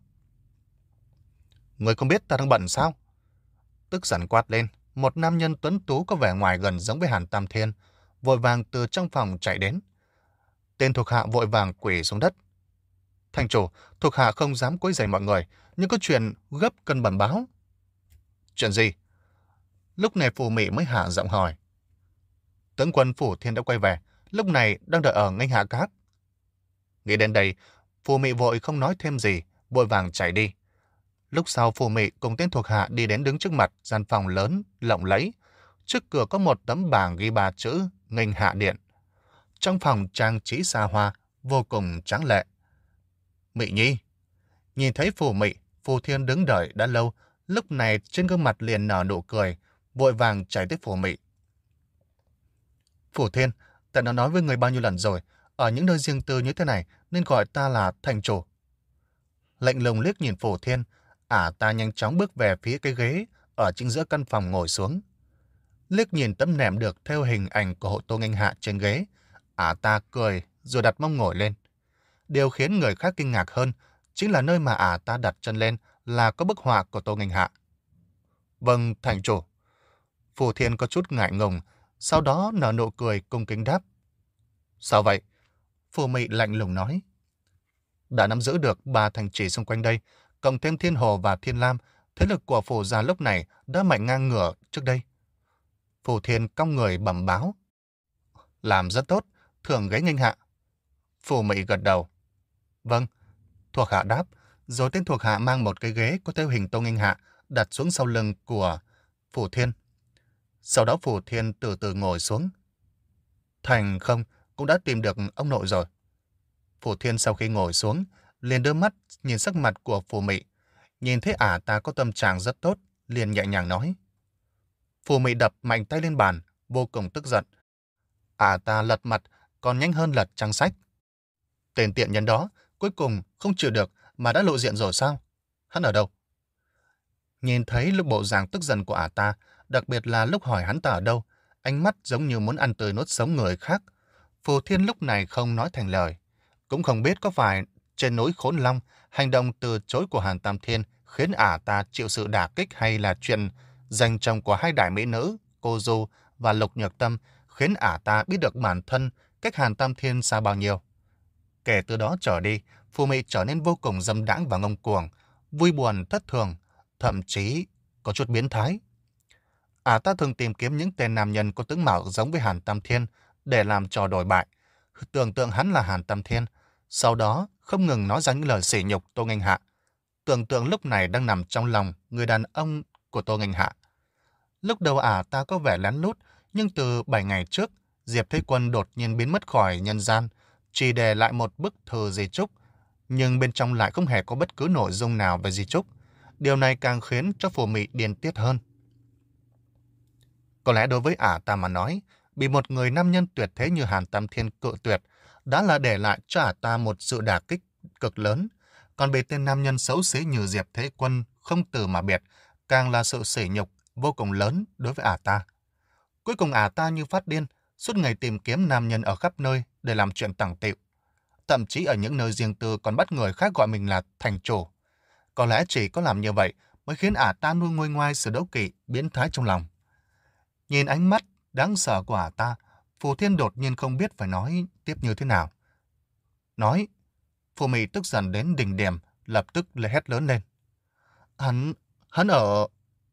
S1: Người không biết ta đang bận sao? Tức giận quát lên, một nam nhân tuấn tú có vẻ ngoài gần giống với Hàn Tam Thiên, vội vàng từ trong phòng chạy đến. Tên thuộc hạ vội vàng quỳ xuống đất. Thành chủ, thuộc hạ không dám quấy rầy mọi người, nhưng có chuyện gấp cần bẩm báo. Chuyện gì? Lúc này Phù Mị mới hạ giọng hỏi. Tướng quân Phủ Thiên đã quay về, lúc này đang đợi ở nghênh hạ cát. Nghĩ đến đây, Phù Mị vội không nói thêm gì, vội vàng chạy đi. Lúc sau Phù Mị cùng tên thuộc hạ đi đến đứng trước mặt gian phòng lớn, lộng lẫy. Trước cửa có một tấm bảng ghi ba chữ nghênh hạ điện. Trong phòng trang trí xa hoa, vô cùng tráng lệ. Mị nhi. Nhìn thấy Phù Mị, Phù Thiên đứng đợi đã lâu, lúc này trên gương mặt liền nở nụ cười, vội vàng chạy tới Phù Mị. Phù Thiên, ta đã nói với người bao nhiêu lần rồi, ở những nơi riêng tư như thế này nên gọi ta là thành chủ. Lạnh lùng liếc nhìn Phù Thiên, ả ta nhanh chóng bước về phía cái ghế ở chính giữa căn phòng ngồi xuống. Liếc nhìn tấm nệm được theo hình ảnh của hộ Tô Nghênh Hạ trên ghế, ả ta cười rồi đặt mông ngồi lên. Điều khiến người khác kinh ngạc hơn chính là nơi mà ả ta đặt chân lên là có bức họa của Tô Nghênh Hạ. Vâng, thành chủ. Phù Thiên có chút ngại ngùng, sau đó nở nụ cười cung kính đáp. Sao vậy? Phù Mị lạnh lùng nói. Đã nắm giữ được ba thành trì xung quanh đây, cộng thêm Thiên Hồ và Thiên Lam, thế lực của Phù gia lúc này đã mạnh ngang ngửa trước đây. Phù Thiên cong người bẩm báo. Làm rất tốt, thưởng ghế nghênh hạ. Phù Mị gật đầu. Vâng, thuộc hạ đáp, rồi tên thuộc hạ mang một cái ghế có theo hình Tô Nghênh Hạ đặt xuống sau lưng của Phù Thiên. Sau đó Phù Thiên từ từ ngồi xuống. Thành không, cũng đã tìm được ông nội rồi. Phù Thiên sau khi ngồi xuống, liền đưa mắt nhìn sắc mặt của Phù Mị. Nhìn thấy ả ta có tâm trạng rất tốt, liền nhẹ nhàng nói. Phù Mị đập mạnh tay lên bàn, vô cùng tức giận. Ả ta lật mặt, còn nhanh hơn lật trang sách. Tên tiện nhân đó, cuối cùng không chịu được mà đã lộ diện rồi sao? Hắn ở đâu? Nhìn thấy lúc bộ dạng tức giận của ả ta, đặc biệt là lúc hỏi hắn ta ở đâu, ánh mắt giống như muốn ăn tươi nuốt sống người khác. Phù Thiên lúc này không nói thành lời. Cũng không biết có phải trên núi Khốn Long, hành động từ chối của Hàn Tam Thiên khiến ả ta chịu sự đả kích, hay là chuyện giành chồng của hai đại mỹ nữ, Cô Du và Lục Nhược Tâm khiến ả ta biết được bản thân cách Hàn Tam Thiên xa bao nhiêu. Kể từ đó trở đi, Phù Mị trở nên vô cùng dâm đãng và ngông cuồng, vui buồn thất thường, thậm chí có chút biến thái. Ả ta thường tìm kiếm những tên nam nhân có tướng mạo giống với Hàn Tam Thiên để làm trò đổi bại, Tưởng tượng hắn là Hàn Tam Thiên, sau đó không ngừng nói ra những lời sỉ nhục Tô Nghênh Hạ. Tưởng tượng lúc này đang nằm trong lòng người đàn ông của Tô Nghênh Hạ. Lúc đầu ả ta có vẻ lén lút, nhưng từ bảy ngày trước, Diệp Thế Quân đột nhiên biến mất khỏi nhân gian, chỉ để lại một bức thư di chúc, nhưng bên trong lại không hề có bất cứ nội dung nào về di chúc. Điều này càng khiến cho Phù Mị điên tiết hơn. Có lẽ đối với ả ta mà nói, bị một người nam nhân tuyệt thế như Hàn Tam Thiên cự tuyệt đã là để lại cho ả ta một sự đả kích cực lớn, còn bị tên nam nhân xấu xí như Diệp Thế Quân không từ mà biệt, càng là sự sỉ nhục vô cùng lớn đối với ả ta. Cuối cùng ả ta như phát điên, suốt ngày tìm kiếm nam nhân ở khắp nơi để làm chuyện tẳng tịu. Thậm chí ở những nơi riêng tư còn bắt người khác gọi mình là thành chủ. Có lẽ chỉ có làm như vậy mới khiến ả ta nuôi nguôi ngoai sự đố kỵ biến thái trong lòng. Nhìn ánh mắt đáng sợ của ả ta, Phù Thiên đột nhiên không biết phải nói tiếp như thế nào. Nói, Phù Mị tức giận đến đỉnh điểm, lập tức lại hét lớn lên. Hắn, hắn ở...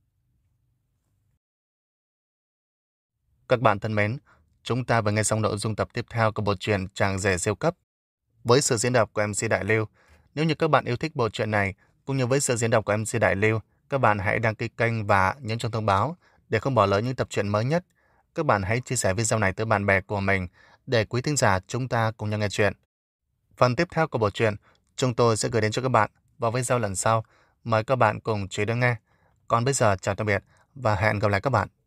S1: Các bạn thân mến, chúng ta vừa nghe xong nội dung tập tiếp theo của bộ truyện Chàng rể siêu cấp với sự diễn đọc của em xê Đại Lưu. Nếu như các bạn yêu thích bộ truyện này, cũng như với sự diễn đọc của em xê Đại Lưu, các bạn hãy đăng ký kênh và nhấn chuông thông báo để không bỏ lỡ những tập truyện mới nhất. Các bạn hãy chia sẻ video này tới bạn bè của mình để quý thính giả chúng ta cùng nhau nghe chuyện. Phần tiếp theo của bộ truyện chúng tôi sẽ gửi đến cho các bạn vào video lần sau. Mời các bạn cùng chú ý đón nghe. Còn bây giờ chào tạm biệt và hẹn gặp lại các bạn